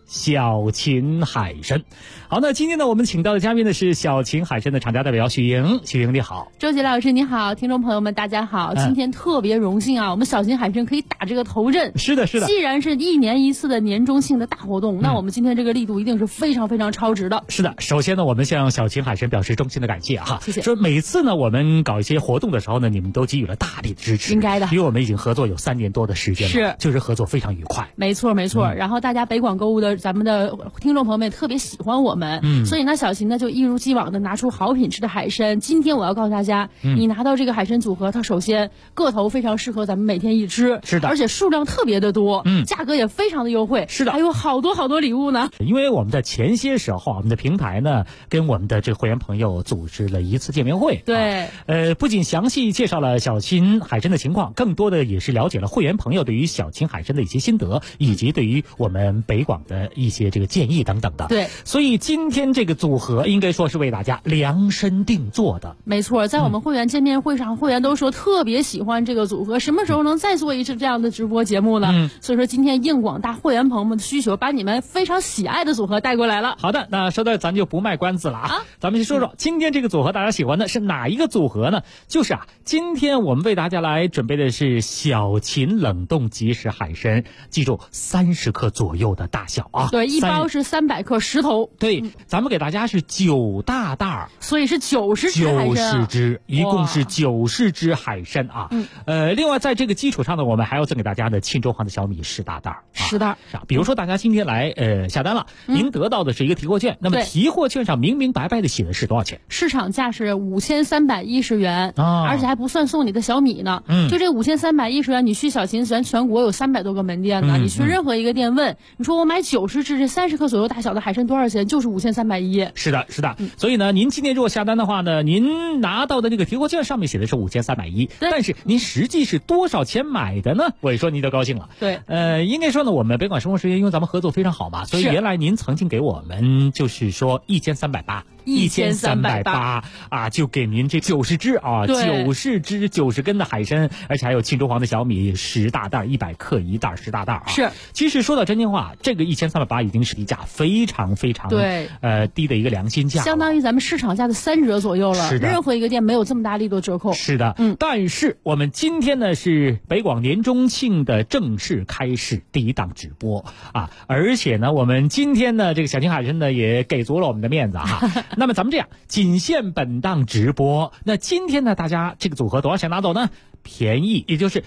小秦海参。好，那今天呢，我们请到的嘉宾呢是小秦海参的厂家代表许莹。许莹你好。 周杰老师你好，听众朋友们大家好。今天特别荣幸啊，我们小秦海参可以打这个头阵。 是的，是的。 既然是1年1次的年终庆的大活动，那我们今天这个力度一定是非常非常超值的。 是的，首先呢，我们向小秦海参表示衷心的感谢哈。 谢谢。 说每次呢，我们搞一些活动的时候呢，你们都给予了大力的支持。 应该的。 因为我们已经合作有3年多的时间了， 是， 就是合作非常愉快。 没错没错。然后大家北广购物的咱们的听众朋友们也特别喜欢我们，所以呢，小秦呢就一如既往的拿出好品质的海参。今天我要告诉大家，你拿到这个海参组合，它首先个头非常适合咱们每天一吃， 是的， 而且数量特别的多，价格也非常的优惠， 是的， 还有好多好多礼物呢。 因为我们的前些时候，我们的平台呢跟我们的这个会员朋友组织了一次见面会， 对， 不仅详细介绍了小秦海参的情况，更多的也是了解了会员朋友对于小秦海参的一些心得，以及对于我们北广的一些这个建议等等的。 对， 所以今天这个组合应该说是为大家量身定做的。 没错，在我们会员见面会上，会员都说特别喜欢这个组合，什么时候能再做一次这样的直播节目呢？所以说今天应广大会员朋友们的需求，把你们非常喜爱的组合带过来了。 好的，那说到咱就不卖关子了啊，咱们先说说今天这个组合大家喜欢的是哪一个组合呢？就是今天我们为大家来准备的是小秦冷冻即食海参，记住30克左右的大小啊。 对，一包是300克10头。 对，咱们给大家是9大袋， 所以是90只海参。 90只，一共是90只海参啊。另外在这个基础上呢，我们还要赠给大家的沁州黄的小米10大袋。 10袋。 比如说大家今天来下单了，您得到的是一个提货券，那么提货券上明明白白的写的是多少钱？ 市场价是5310元，而且还不算送你的小米呢。就这5310元，你去小秦咱全国有300多个门店呢，你去任何一个店问，你说我买90只这30克左右大小的海参多少钱？就是5310。 是的，是的。所以呢，您今天如果下单的话呢，您拿到的那个提货券上面写的是5310，但是您实际是多少钱买的呢？我一说您就高兴了。 对， 应该说呢，我们北广生活时间因为咱们合作非常好嘛，所以原来您曾经给我们就是说1380啊，就给您这90只啊，90只90根的海参，而且还有沁州黄的小米10大袋，100克1袋10大袋啊。 是， 其实说到真心话，这个1380已经是低价非常非常低的一个良心价， 相当于咱们市场价的3折左右了。 是的， 任何一个店没有这么大力度折扣。 是的，但是我们今天呢是北广年中庆的正式开始第一档直播啊，而且呢我们今天呢这个小秦海参呢也给足了我们的面子哈。那么咱们这样，仅限本档直播。那今天呢，大家这个组合多少钱拿走呢？便宜，也就是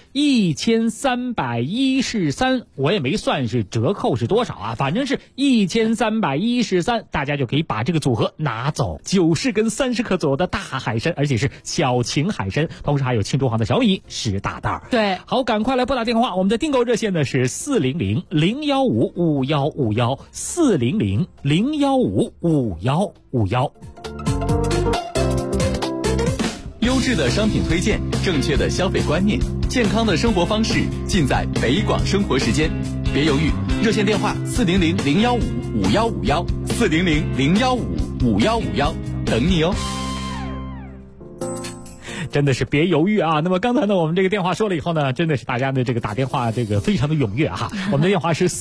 1313，我也没算是折扣是多少啊，反正是1313，大家就可以把这个组合拿走，90根30克左右的大海参，而且是小秦海参，同时还有沁州黄的小米10大袋。 对， 好，赶快来拨打电话，我们的订购热线呢是400-015-5151，400-015-5151。 优质的商品推荐，正确的消费观念，健康的生活方式，尽在北广生活时间。别犹豫，热线电话400-015-5151，400-015-5151，等你哦。 真的是别犹豫啊！那么刚才呢，我们这个电话说了以后呢，真的是大家的这个打电话这个非常的踊跃哈。我们的电话是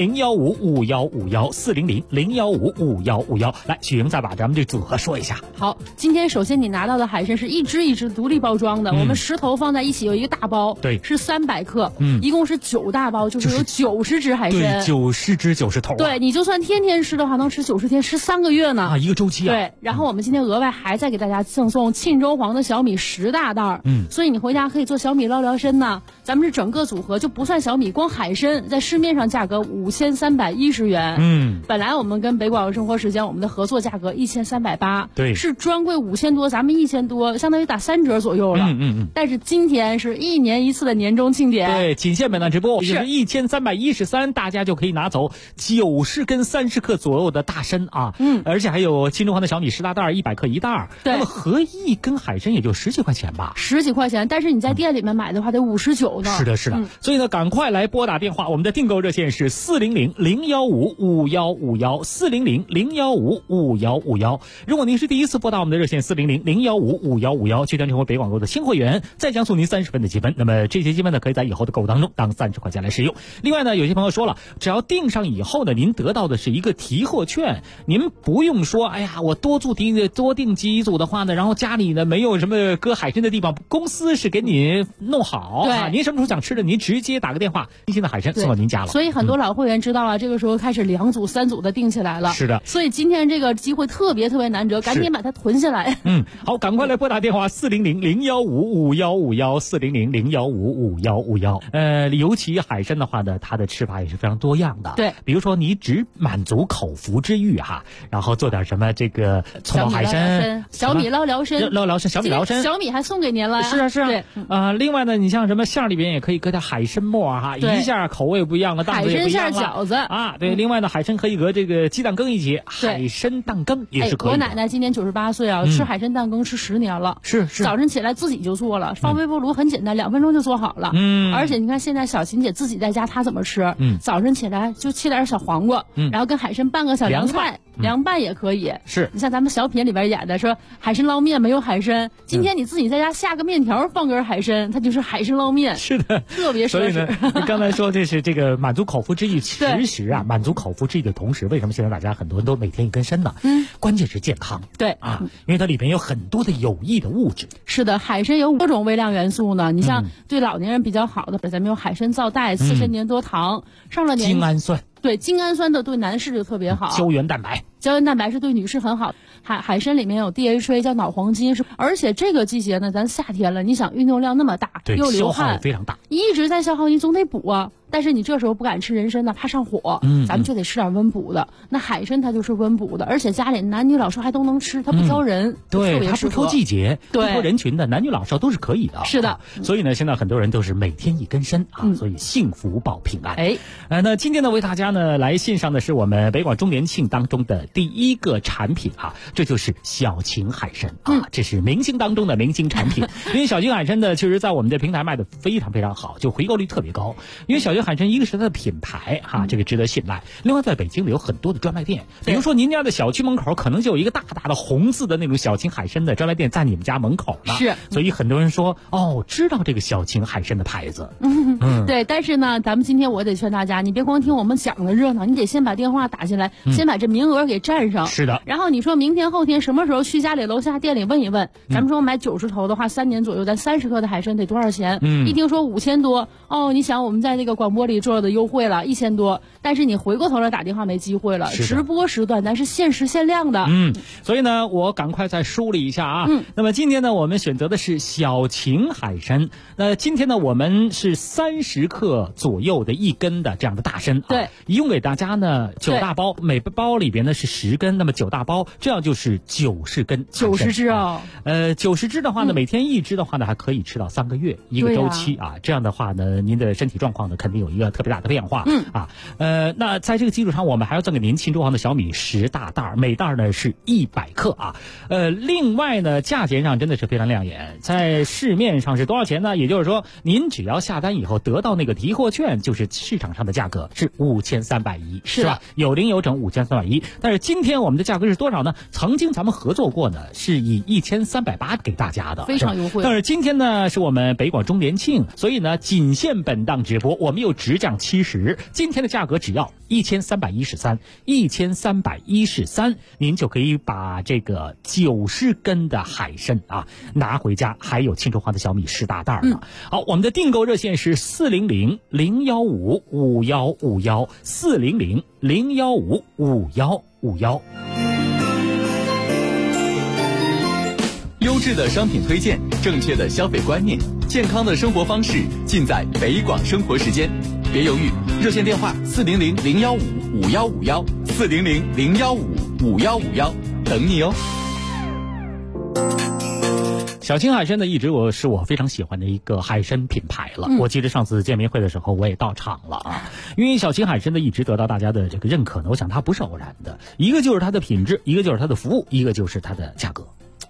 400-015-5151，400-015-5151。来，许莹再把咱们这组合说一下。 好，今天首先你拿到的海参是一只一只独立包装的，我们10头放在一起有一个大包， 对， 是300克，一共是9大包，就是有90只海参， 对，90只90头。 对，你就算天天吃的话，能吃90天，吃3个月呢啊，一个周期啊。 对，然后我们今天额外还再给大家赠送沁州黄的小米10大袋，所以你回家可以做小米捞聊参呢。咱们是整个组合就不算小米，光海参在市面上价格5310元，本来我们跟北广生活时间我们的合作价格1380， 对， 是专柜5000多，咱们1000多，相当于打3折左右了。但是今天是1年1次的年终庆典， 对，仅限本档直播，也就是1313，大家就可以拿走90根30克左右的大参啊，而且还有沁州黄的小米10大袋，100克1袋， 对， 那么合一根海参也就10 几块钱吧 ，10几块钱，但是你在店里面买的话得59呢。 是的，是的。所以呢，赶快来拨打电话，我们的订购热线是400-015-5151，400-015-5151。如果您是第一次拨打我们的热线400-015-5151，去单成为北广购的新会员，再将送您30分的积分。那么这些积分呢，可以在以后的购物当中当30块钱来使用。另外呢，有些朋友说了，只要订上以后呢，您得到的是一个提货券，您不用说，哎呀，我多订几组的话呢，然后家里呢没有什么搁海参的地方，公司是给你弄好。 对啊，您什么时候想吃的，您直接打个电话，新鲜的海参送到您家了。 所以很多老会员知道了，这个时候开始2组、3组的订起来了。 是的。 所以今天这个机会特别难得，赶紧把它囤下来。 好，赶快来拨打电话400-015-5151，400-015-5151。尤其海参的话呢，它的吃法也是非常多样的。 对， 比如说你只满足口腹之欲哈，然后做点什么这个葱爆海参、 小米捞辽参、 小米辽参， 小米还送给您了。 是啊。 对， 另外呢，你像什么馅里边也可以搁点海参末哈，一下口味不一样了，档次也不一样了。 海参馅饺子啊，对。另外呢，海参可以搁这个鸡蛋羹一起，海参蛋羹也是可以的。 我奶奶今年98岁啊，吃海参蛋羹吃10年了。 是。 早晨起来自己就做了，放微波炉很简单，2分钟就做好了。而且你看现在小琴姐自己在家，她怎么吃？早晨起来就切点小黄瓜，然后跟海参拌个小凉菜，凉拌也可以。 是。 你像咱们小品里边演的说海参捞面没有海参，今天你自己在家下个面条，放根海参，它就是海参捞面。 是的， 特别奢侈。 所以呢，你刚才说这是这个满足口腹之欲，其实啊，满足口腹之欲的同时，为什么现在大家很多人都每天一根参呢？关键是健康。 对啊，因为它里边有很多的有益的物质。 是的，海参有多种微量元素呢。你像对老年人比较好的，咱们有海参皂苷、刺参粘多糖，上了年精氨酸。 对，精氨酸的对男士就特别好。 胶原蛋白是对女士很好。海参里面有 DHA 叫脑黄金，而且这个季节呢，咱夏天了，你想运动量那么大，又流汗， 消耗也非常大， 一直在消耗，你总得补啊。但是你这时候不敢吃人参呢，怕上火，咱们就得吃点温补的。那海参它就是温补的，而且家里男女老少还都能吃，它不挑人， 对，它不挑季节，不挑人群的，男女老少都是可以的。 是的， 所以呢，现在很多人都是每天一根参啊，所以幸福保平安。那今天呢，为大家呢来献上的是我们北广周年庆当中的第一个产品啊，这就是小秦海参啊，这是明星当中的明星产品。因为小秦海参呢，确实在我们的平台卖的非常非常好，就回购率特别高。因为小秦海参一个是它的品牌哈，这个值得信赖。另外，在北京呢有很多的专卖店，比如说您家的小区门口可能就有一个大大的红字的那种小秦海参的专卖店在你们家门口呢。 是， 所以很多人说知道这个小秦海参的牌子。 对，但是呢，咱们今天我得劝大家，你别光听我们讲的热闹，你得先把电话打进来，先把这名额给占上。 是的。 然后你说明天后天什么时候去家里楼下店里问一问，咱们说买90头的话，3年左右，咱30克的海参得多少钱？一听说5000多，你想我们在那个广播里做的优惠了1000多，但是你回过头来打电话没机会了。直播时段咱是限时限量的。 所以呢，我赶快再梳理一下啊。那么今天呢，我们选择的是小秦海参。今天呢，我们是30克左右的1根的这样的大参。 对， 一共给大家呢9大包，每包里边呢是10根，那么9大包，这样就是90根。 90只啊 ！90只的话呢，每天1只的话呢，还可以吃到3个月一个周期啊。这样的话呢，您的身体状况呢，肯定有一个特别大的变化。那在这个基础上，我们还要赠给您秦州行的小米10大袋，每袋呢是100克啊。另外呢，价钱上真的是非常亮眼，在市面上是多少钱呢？也就是说，您只要下单以后得到那个提货券，就是市场上的价格是5310，是吧？有零有整5310。但是今天我们的价格是多少呢？曾经咱们合作过呢，是以1380给大家的， 非常优惠。 但是今天呢，是我们北广周年庆，所以呢，仅限本档直播，我们又直降70，今天的价格只要1313，您就可以把这个90根的海参啊拿回家，还有秦州行的小米10大袋呢。好，我们的订购热线是400-015-5151，400-015-5151。 优质的商品推荐，正确的消费观念，健康的生活方式，尽在北广生活时间。别犹豫，热线电话400-015-5151，400-015-5151，等你哦。 小秦海参呢，一直是我非常喜欢的一个海参品牌了。我记得上次见面会的时候，我也到场了啊。因为小秦海参呢，一直得到大家的这个认可呢，我想它不是偶然的，一个就是它的品质，一个就是它的服务，一个就是它的价格。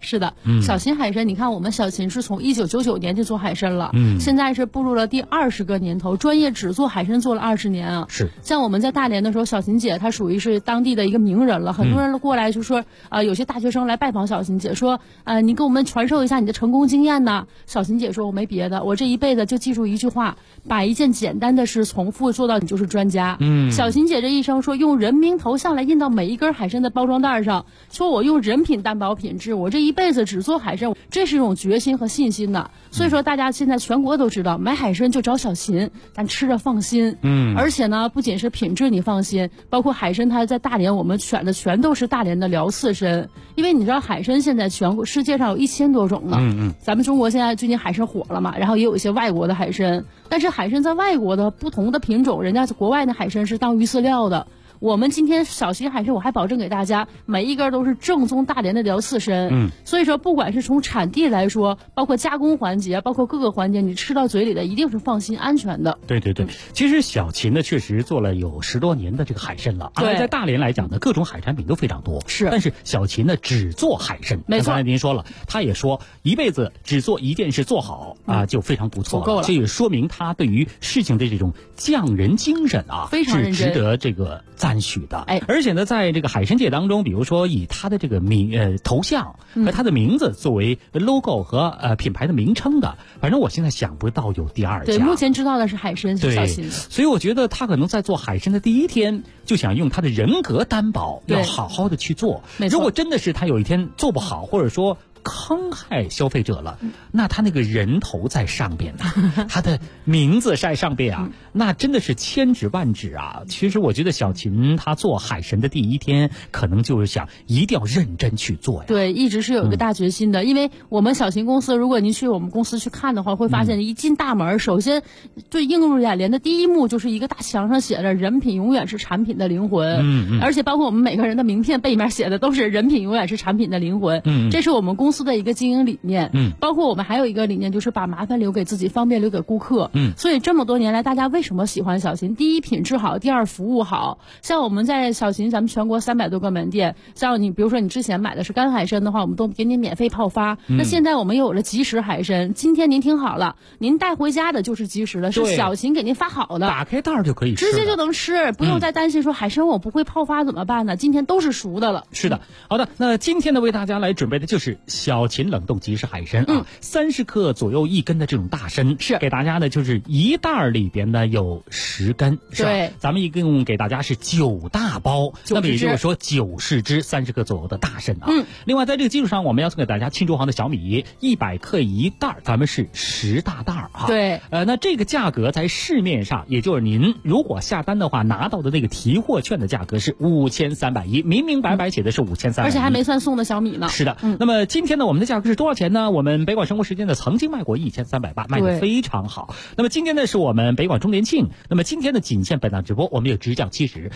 是的，小秦海参，你看我们小秦是从1999年就做海参了，现在是步入了第20个年头，专业只做海参做了20年啊。 是， 像我们在大连的时候，小秦姐她属于是当地的一个名人了，很多人过来就说，有些大学生来拜访小秦姐，说，你给我们传授一下你的成功经验呢。小秦姐说，我没别的，我这一辈子就记住一句话，把一件简单的事重复做到你就是专家。小秦姐这一生说，用人名头像来印到每一根海参的包装袋上，说我用人品担保品质，我这一辈子只做海参，这是一种决心和信心的。所以说大家现在全国都知道，买海参就找小秦，咱吃着放心。而且呢，不仅是品质你放心，包括海参它在大连我们选的全都是大连的辽刺参，因为你知道海参现在全国世界上有1000多种呢。咱们中国现在最近海参火了嘛，然后也有一些外国的海参，但是海参在外国的不同的品种，人家国外的海参是当鱼饲料的。我们今天小秦海参，我还保证给大家每一根都是正宗大连的辽刺参。所以说不管是从产地来说，包括加工环节，包括各个环节，你吃到嘴里的一定是放心安全的。 对对对，其实小秦呢确实做了有10多年的这个海参了。 对， 在大连来讲呢，各种海产品都非常多。 是， 但是小秦呢只做海参。 没错， 刚才您说了，他也说一辈子只做一件事做好就非常不错了， 够了。 这也说明他对于事情的这种匠人精神非常认真， 是值得这个赞许的。而且呢，在这个海参界当中，比如说以他的这个头像和他的名字作为 logo 和品牌的名称的，反正我现在想不到有第2家。 对，目前知道的是海参是小秦。 所以我觉得他可能在做海参的第一天就想用他的人格担保，要好好的去做。如果真的是他有一天做不好，或者说坑害消费者了，那他那个人头在上边他的名字在上边啊，那真的是千指万指啊。其实我觉得小秦他做海参的第一天，可能就是想一定要认真去做呀。 对，一直是有一个大决心的。因为我们小秦公司，如果您去我们公司去看的话，会发现一进大门，首先最映入眼帘的第一幕就是一个大墙上写着"人品永远是产品的灵魂"。而且包括我们每个人的名片背面写的都是"人品永远是产品的灵魂"。这是我们公司的一个经营理念。包括我们还有一个理念，就是把麻烦留给自己，方便留给顾客。所以这么多年来，大家为什么喜欢小秦？第一，品质好；第二，服务好。像我们在小秦，咱们全国300多个门店，像你比如说你之前买的是干海参的话，我们都给你免费泡发。那现在我们有了即食海参，今天您听好了，您带回家的就是即食的，是小秦给您发好的， 打开袋就可以吃， 直接就能吃，不用再担心说海参我不会泡发怎么办呢？今天都是熟的了。 是的，好的，那今天呢为大家来准备的就是小秦冷冻即食海参30克左右1根的这种大参， 是给大家呢就是一袋里边呢有10根，是吧？ 对， 咱们一共给大家是9大包，那么也就是说90只30克左右的大参啊。另外在这个基础上，我们要送给大家庆州行的小米100克1袋，咱们是10大袋啊。 对， 那这个价格在市面上，也就是您如果下单的话拿到的那个提货券的价格是5310，明明白白写的是5310， 而且还没算送的小米呢。 是的，那么今天呢，我们的价格是多少钱呢？我们北广生活时间呢曾经卖过1380，卖得非常好。那么今天呢是我们北广周年庆，那么今天的仅限本档直播，我们有直降70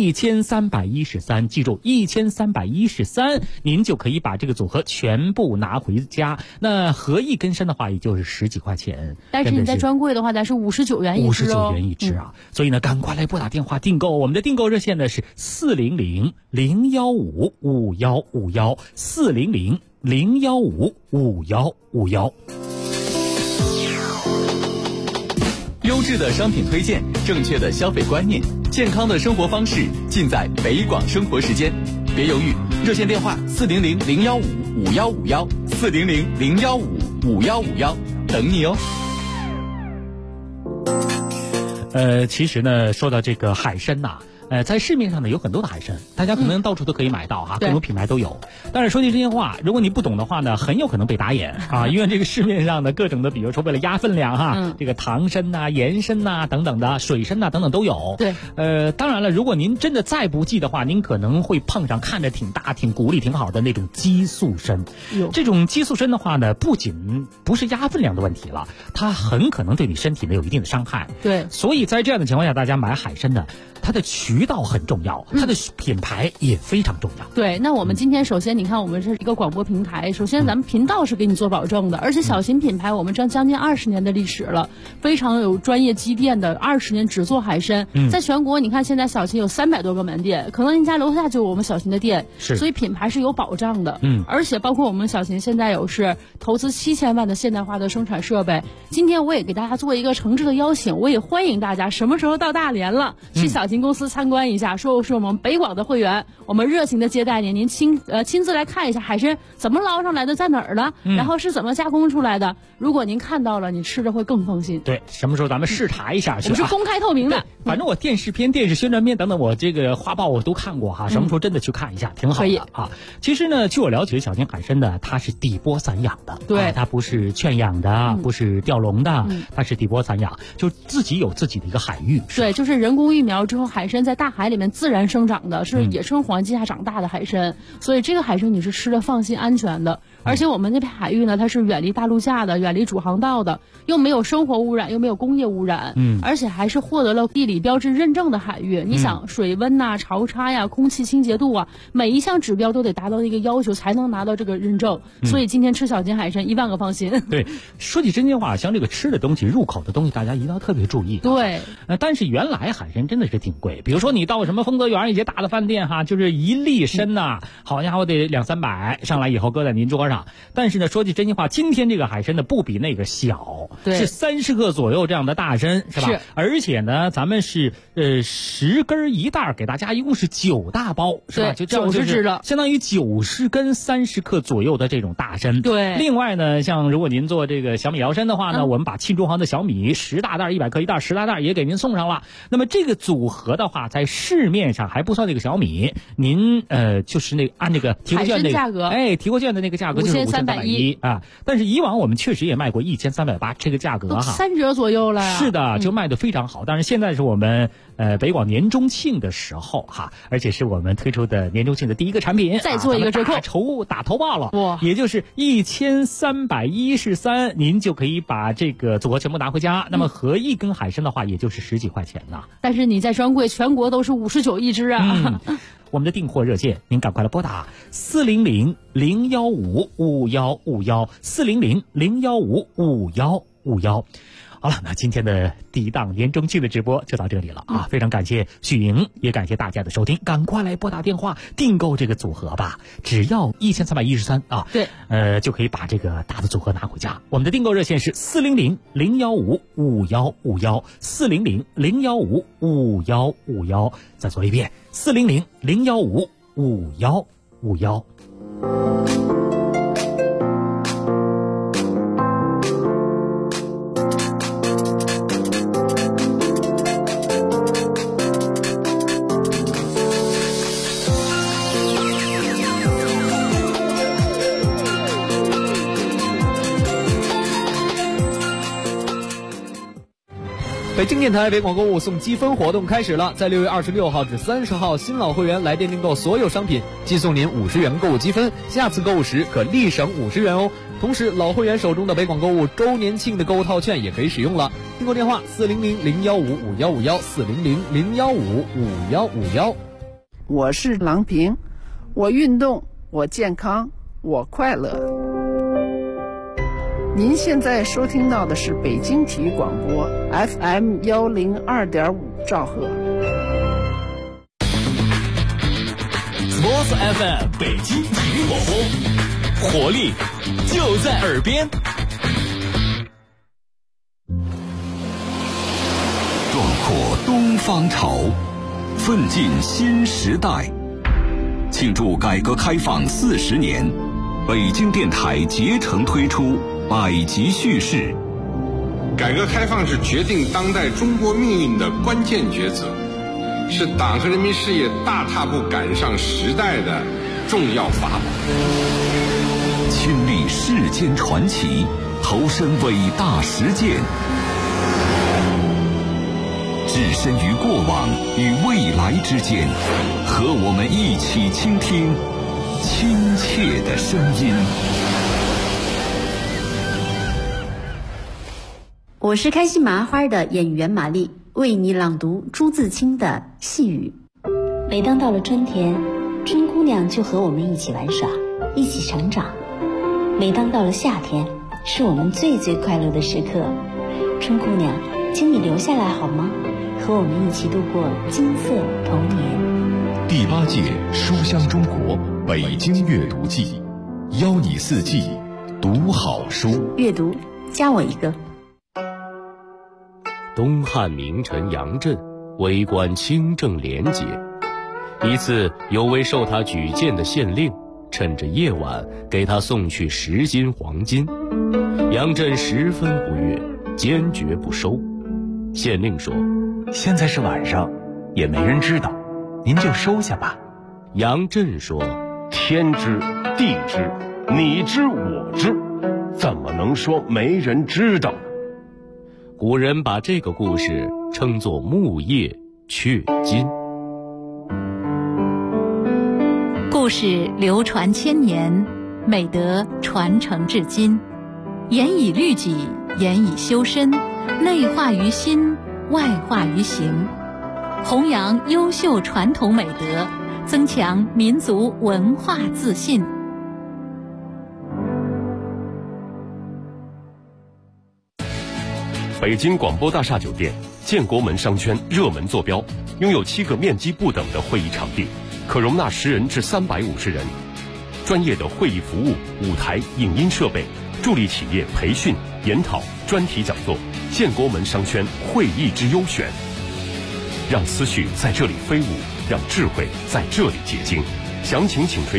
1313，记住1313，您就可以把这个组合全部拿回家。那合1根参的话，也就是10几块钱。 但是你在专柜的话，咱是59元一只 59元一只啊。所以呢，赶快来拨打电话订购，我们的订购热线呢是400-015-5151，400-015-5151。 优质的商品推荐，正确的消费观念，健康的生活方式，尽在北广生活时间。别犹豫，热线电话400-015-5151，400-015-5151，等你哦。 其实呢，说到这个海参呐，在市面上呢有很多的海参，大家可能到处都可以买到哈，各种品牌都有。但是说句真心话，如果你不懂的话呢，很有可能被打眼啊，因为这个市面上的各种的，比如说为了压分量哈，这个糖参呐、盐参呐等等的，水参呐等等都有。 对， 当然了，如果您真的再不济的话，您可能会碰上看着挺大、挺骨力挺好的那种激素参。这种激素参的话呢，不仅不是压分量的问题了，它很可能对你身体呢有一定的伤害。 对， 所以在这样的情况下，大家买海参呢，它的取渠道很重要，它的品牌也非常重要。 对，那我们今天首先你看，我们是一个广播平台，首先咱们频道是给你做保证的，而且小型品牌我们将近20年的历史了，非常有专业积淀的，20年只做海参，在全国你看现在小型有300多个门店，可能您家楼下就有我们小型的店，所以品牌是有保障的。而且包括我们小型现在有是投资7000万的现代化的生产设备。今天我也给大家做一个诚挚的邀请，我也欢迎大家什么时候到大连了，去小型公司参观一下，说是我们北广的会员，我们热情的接待您，您亲自来看一下海参怎么捞上来的，在哪儿了，然后是怎么加工出来的。如果您看到了，你吃着会更放心。 对，什么时候咱们视察一下去？ 我们是公开透明的。 反正我电视片、电视宣传片等等，我这个画报我都看过哈，什么时候真的去看一下，挺好的啊。其实呢，据我了解，小型海参呢，它是底波散养的，对，它不是圈养的，不是钓笼的，它是底波散养，就自己有自己的一个海域。 对，就是人工育苗之后，海参在大海里面自然生长的，是野生环境下长大的海参，所以这个海参你是吃的放心安全的。而且我们那片海域呢，它是远离大陆架的，远离主航道的，又没有生活污染，又没有工业污染，而且还是获得了地理标志认证的海域。你想水温呐、潮差呀、空气清洁度啊，每一项指标都得达到一个要求，才能拿到这个认证。所以今天吃小型海参1万个放心。 对，说起真心话，像这个吃的东西、入口的东西，大家一定要特别注意。 对， 但是原来海参真的是挺贵，比如说你到什么丰泽园一些大的饭店哈，就是一粒参呐，好家伙得200-300，上来以后搁在您桌上。但是呢，说句真心话，今天这个海参呢不比那个小，是30克左右这样的大参，是吧？是。而且呢，咱们是10根一袋，给大家一共是9大包，是吧？就 90只了， 相当于90根30克左右的这种大参。 对。 另外呢，像如果您做这个小米瑶参的话呢，我们把沁中行的小米10大袋100克一袋10大袋也给您送上了。那么这个组合的话，在市面上还不算那个小米，您就是那个按这个提货券的价格， 提货券的那个价格就是5310啊。但是以往我们确实也卖过1380，这个价格哈 3折左右了。 是的，就卖得非常好。但是现在是我们北广年中庆的时候哈，而且是我们推出的年中庆的第一个产品， 再做一个折扣， 打头报了，哇，也就是1313，您就可以把这个组合全部拿回家。那么合一根海参的话，也就是10几块钱呢。 但是你在专柜全国都是59一只啊。 我们的订货热线，您赶快来拨打400-015-5151，400-015-5151。好了，那今天的第一档年中庆的直播就到这里了啊！非常感谢许莹，也感谢大家的收听，赶快来拨打电话订购这个组合吧，只要1313啊！ 对， 就可以把这个大的组合拿回家。我们的订购热线是400-015-5151，400-015-5151。再说一遍，400-015-5151。 北京电台北广购物送积分活动开始了，在6月26号至30号，新老会员来电订购所有商品，寄送您50元购物积分，下次购物时可立省50元哦。同时，老会员手中的北广购物周年庆的购物套券也可以使用了。订购电话400-015-5151，400-015-5151。 我是郎平，我运动，我健康，我快乐。您现在收听到的是北京体育广播 FM 102.5兆赫。 Sports FM 北京体育广播，活力就在耳边。壮阔东方潮，奋进新时代。庆祝改革开放40年，北京电台竭诚推出百集叙事。 改革开放是决定当代中国命运的关键抉择，是党和人民事业大踏步赶上时代的重要法宝。 亲历世间传奇，投身伟大实践，置身于过往与未来之间，和我们一起倾听亲切的声音。 我是开心麻花的演员玛丽，为你朗读朱自清的《细雨》。 每当到了春天，春姑娘就和我们一起玩耍，一起成长。每当到了夏天，是我们最快乐的时刻。春姑娘，请你留下来好吗？和我们一起度过金色童年。 第8届书香中国北京阅读季，邀你四季读好书。 阅读，加我一个。 东汉名臣杨震为官清正廉洁，一次有位受他举荐的县令趁着夜晚给他送去10斤黄金，杨震十分不悦，坚决不收。县令说： 现在是晚上，也没人知道，您就收下吧。 杨震说： 天知地知，你知我知，怎么能说没人知道呢？ 古人把这个故事称作木叶雀金。 故事流传千年，美德传承至今，严以律己，严以修身，内化于心，外化于行，弘扬优秀传统美德，增强民族文化自信。 北京广播大厦酒店建国门商圈热门坐标，拥有7个面积不等的会议场地，可容纳10人至350人。专业的会议服务、舞台、影音设备，助力企业培训、研讨、专题讲座。建国门商圈会议之优选，让思绪在这里飞舞，让智慧在这里结晶。详情请垂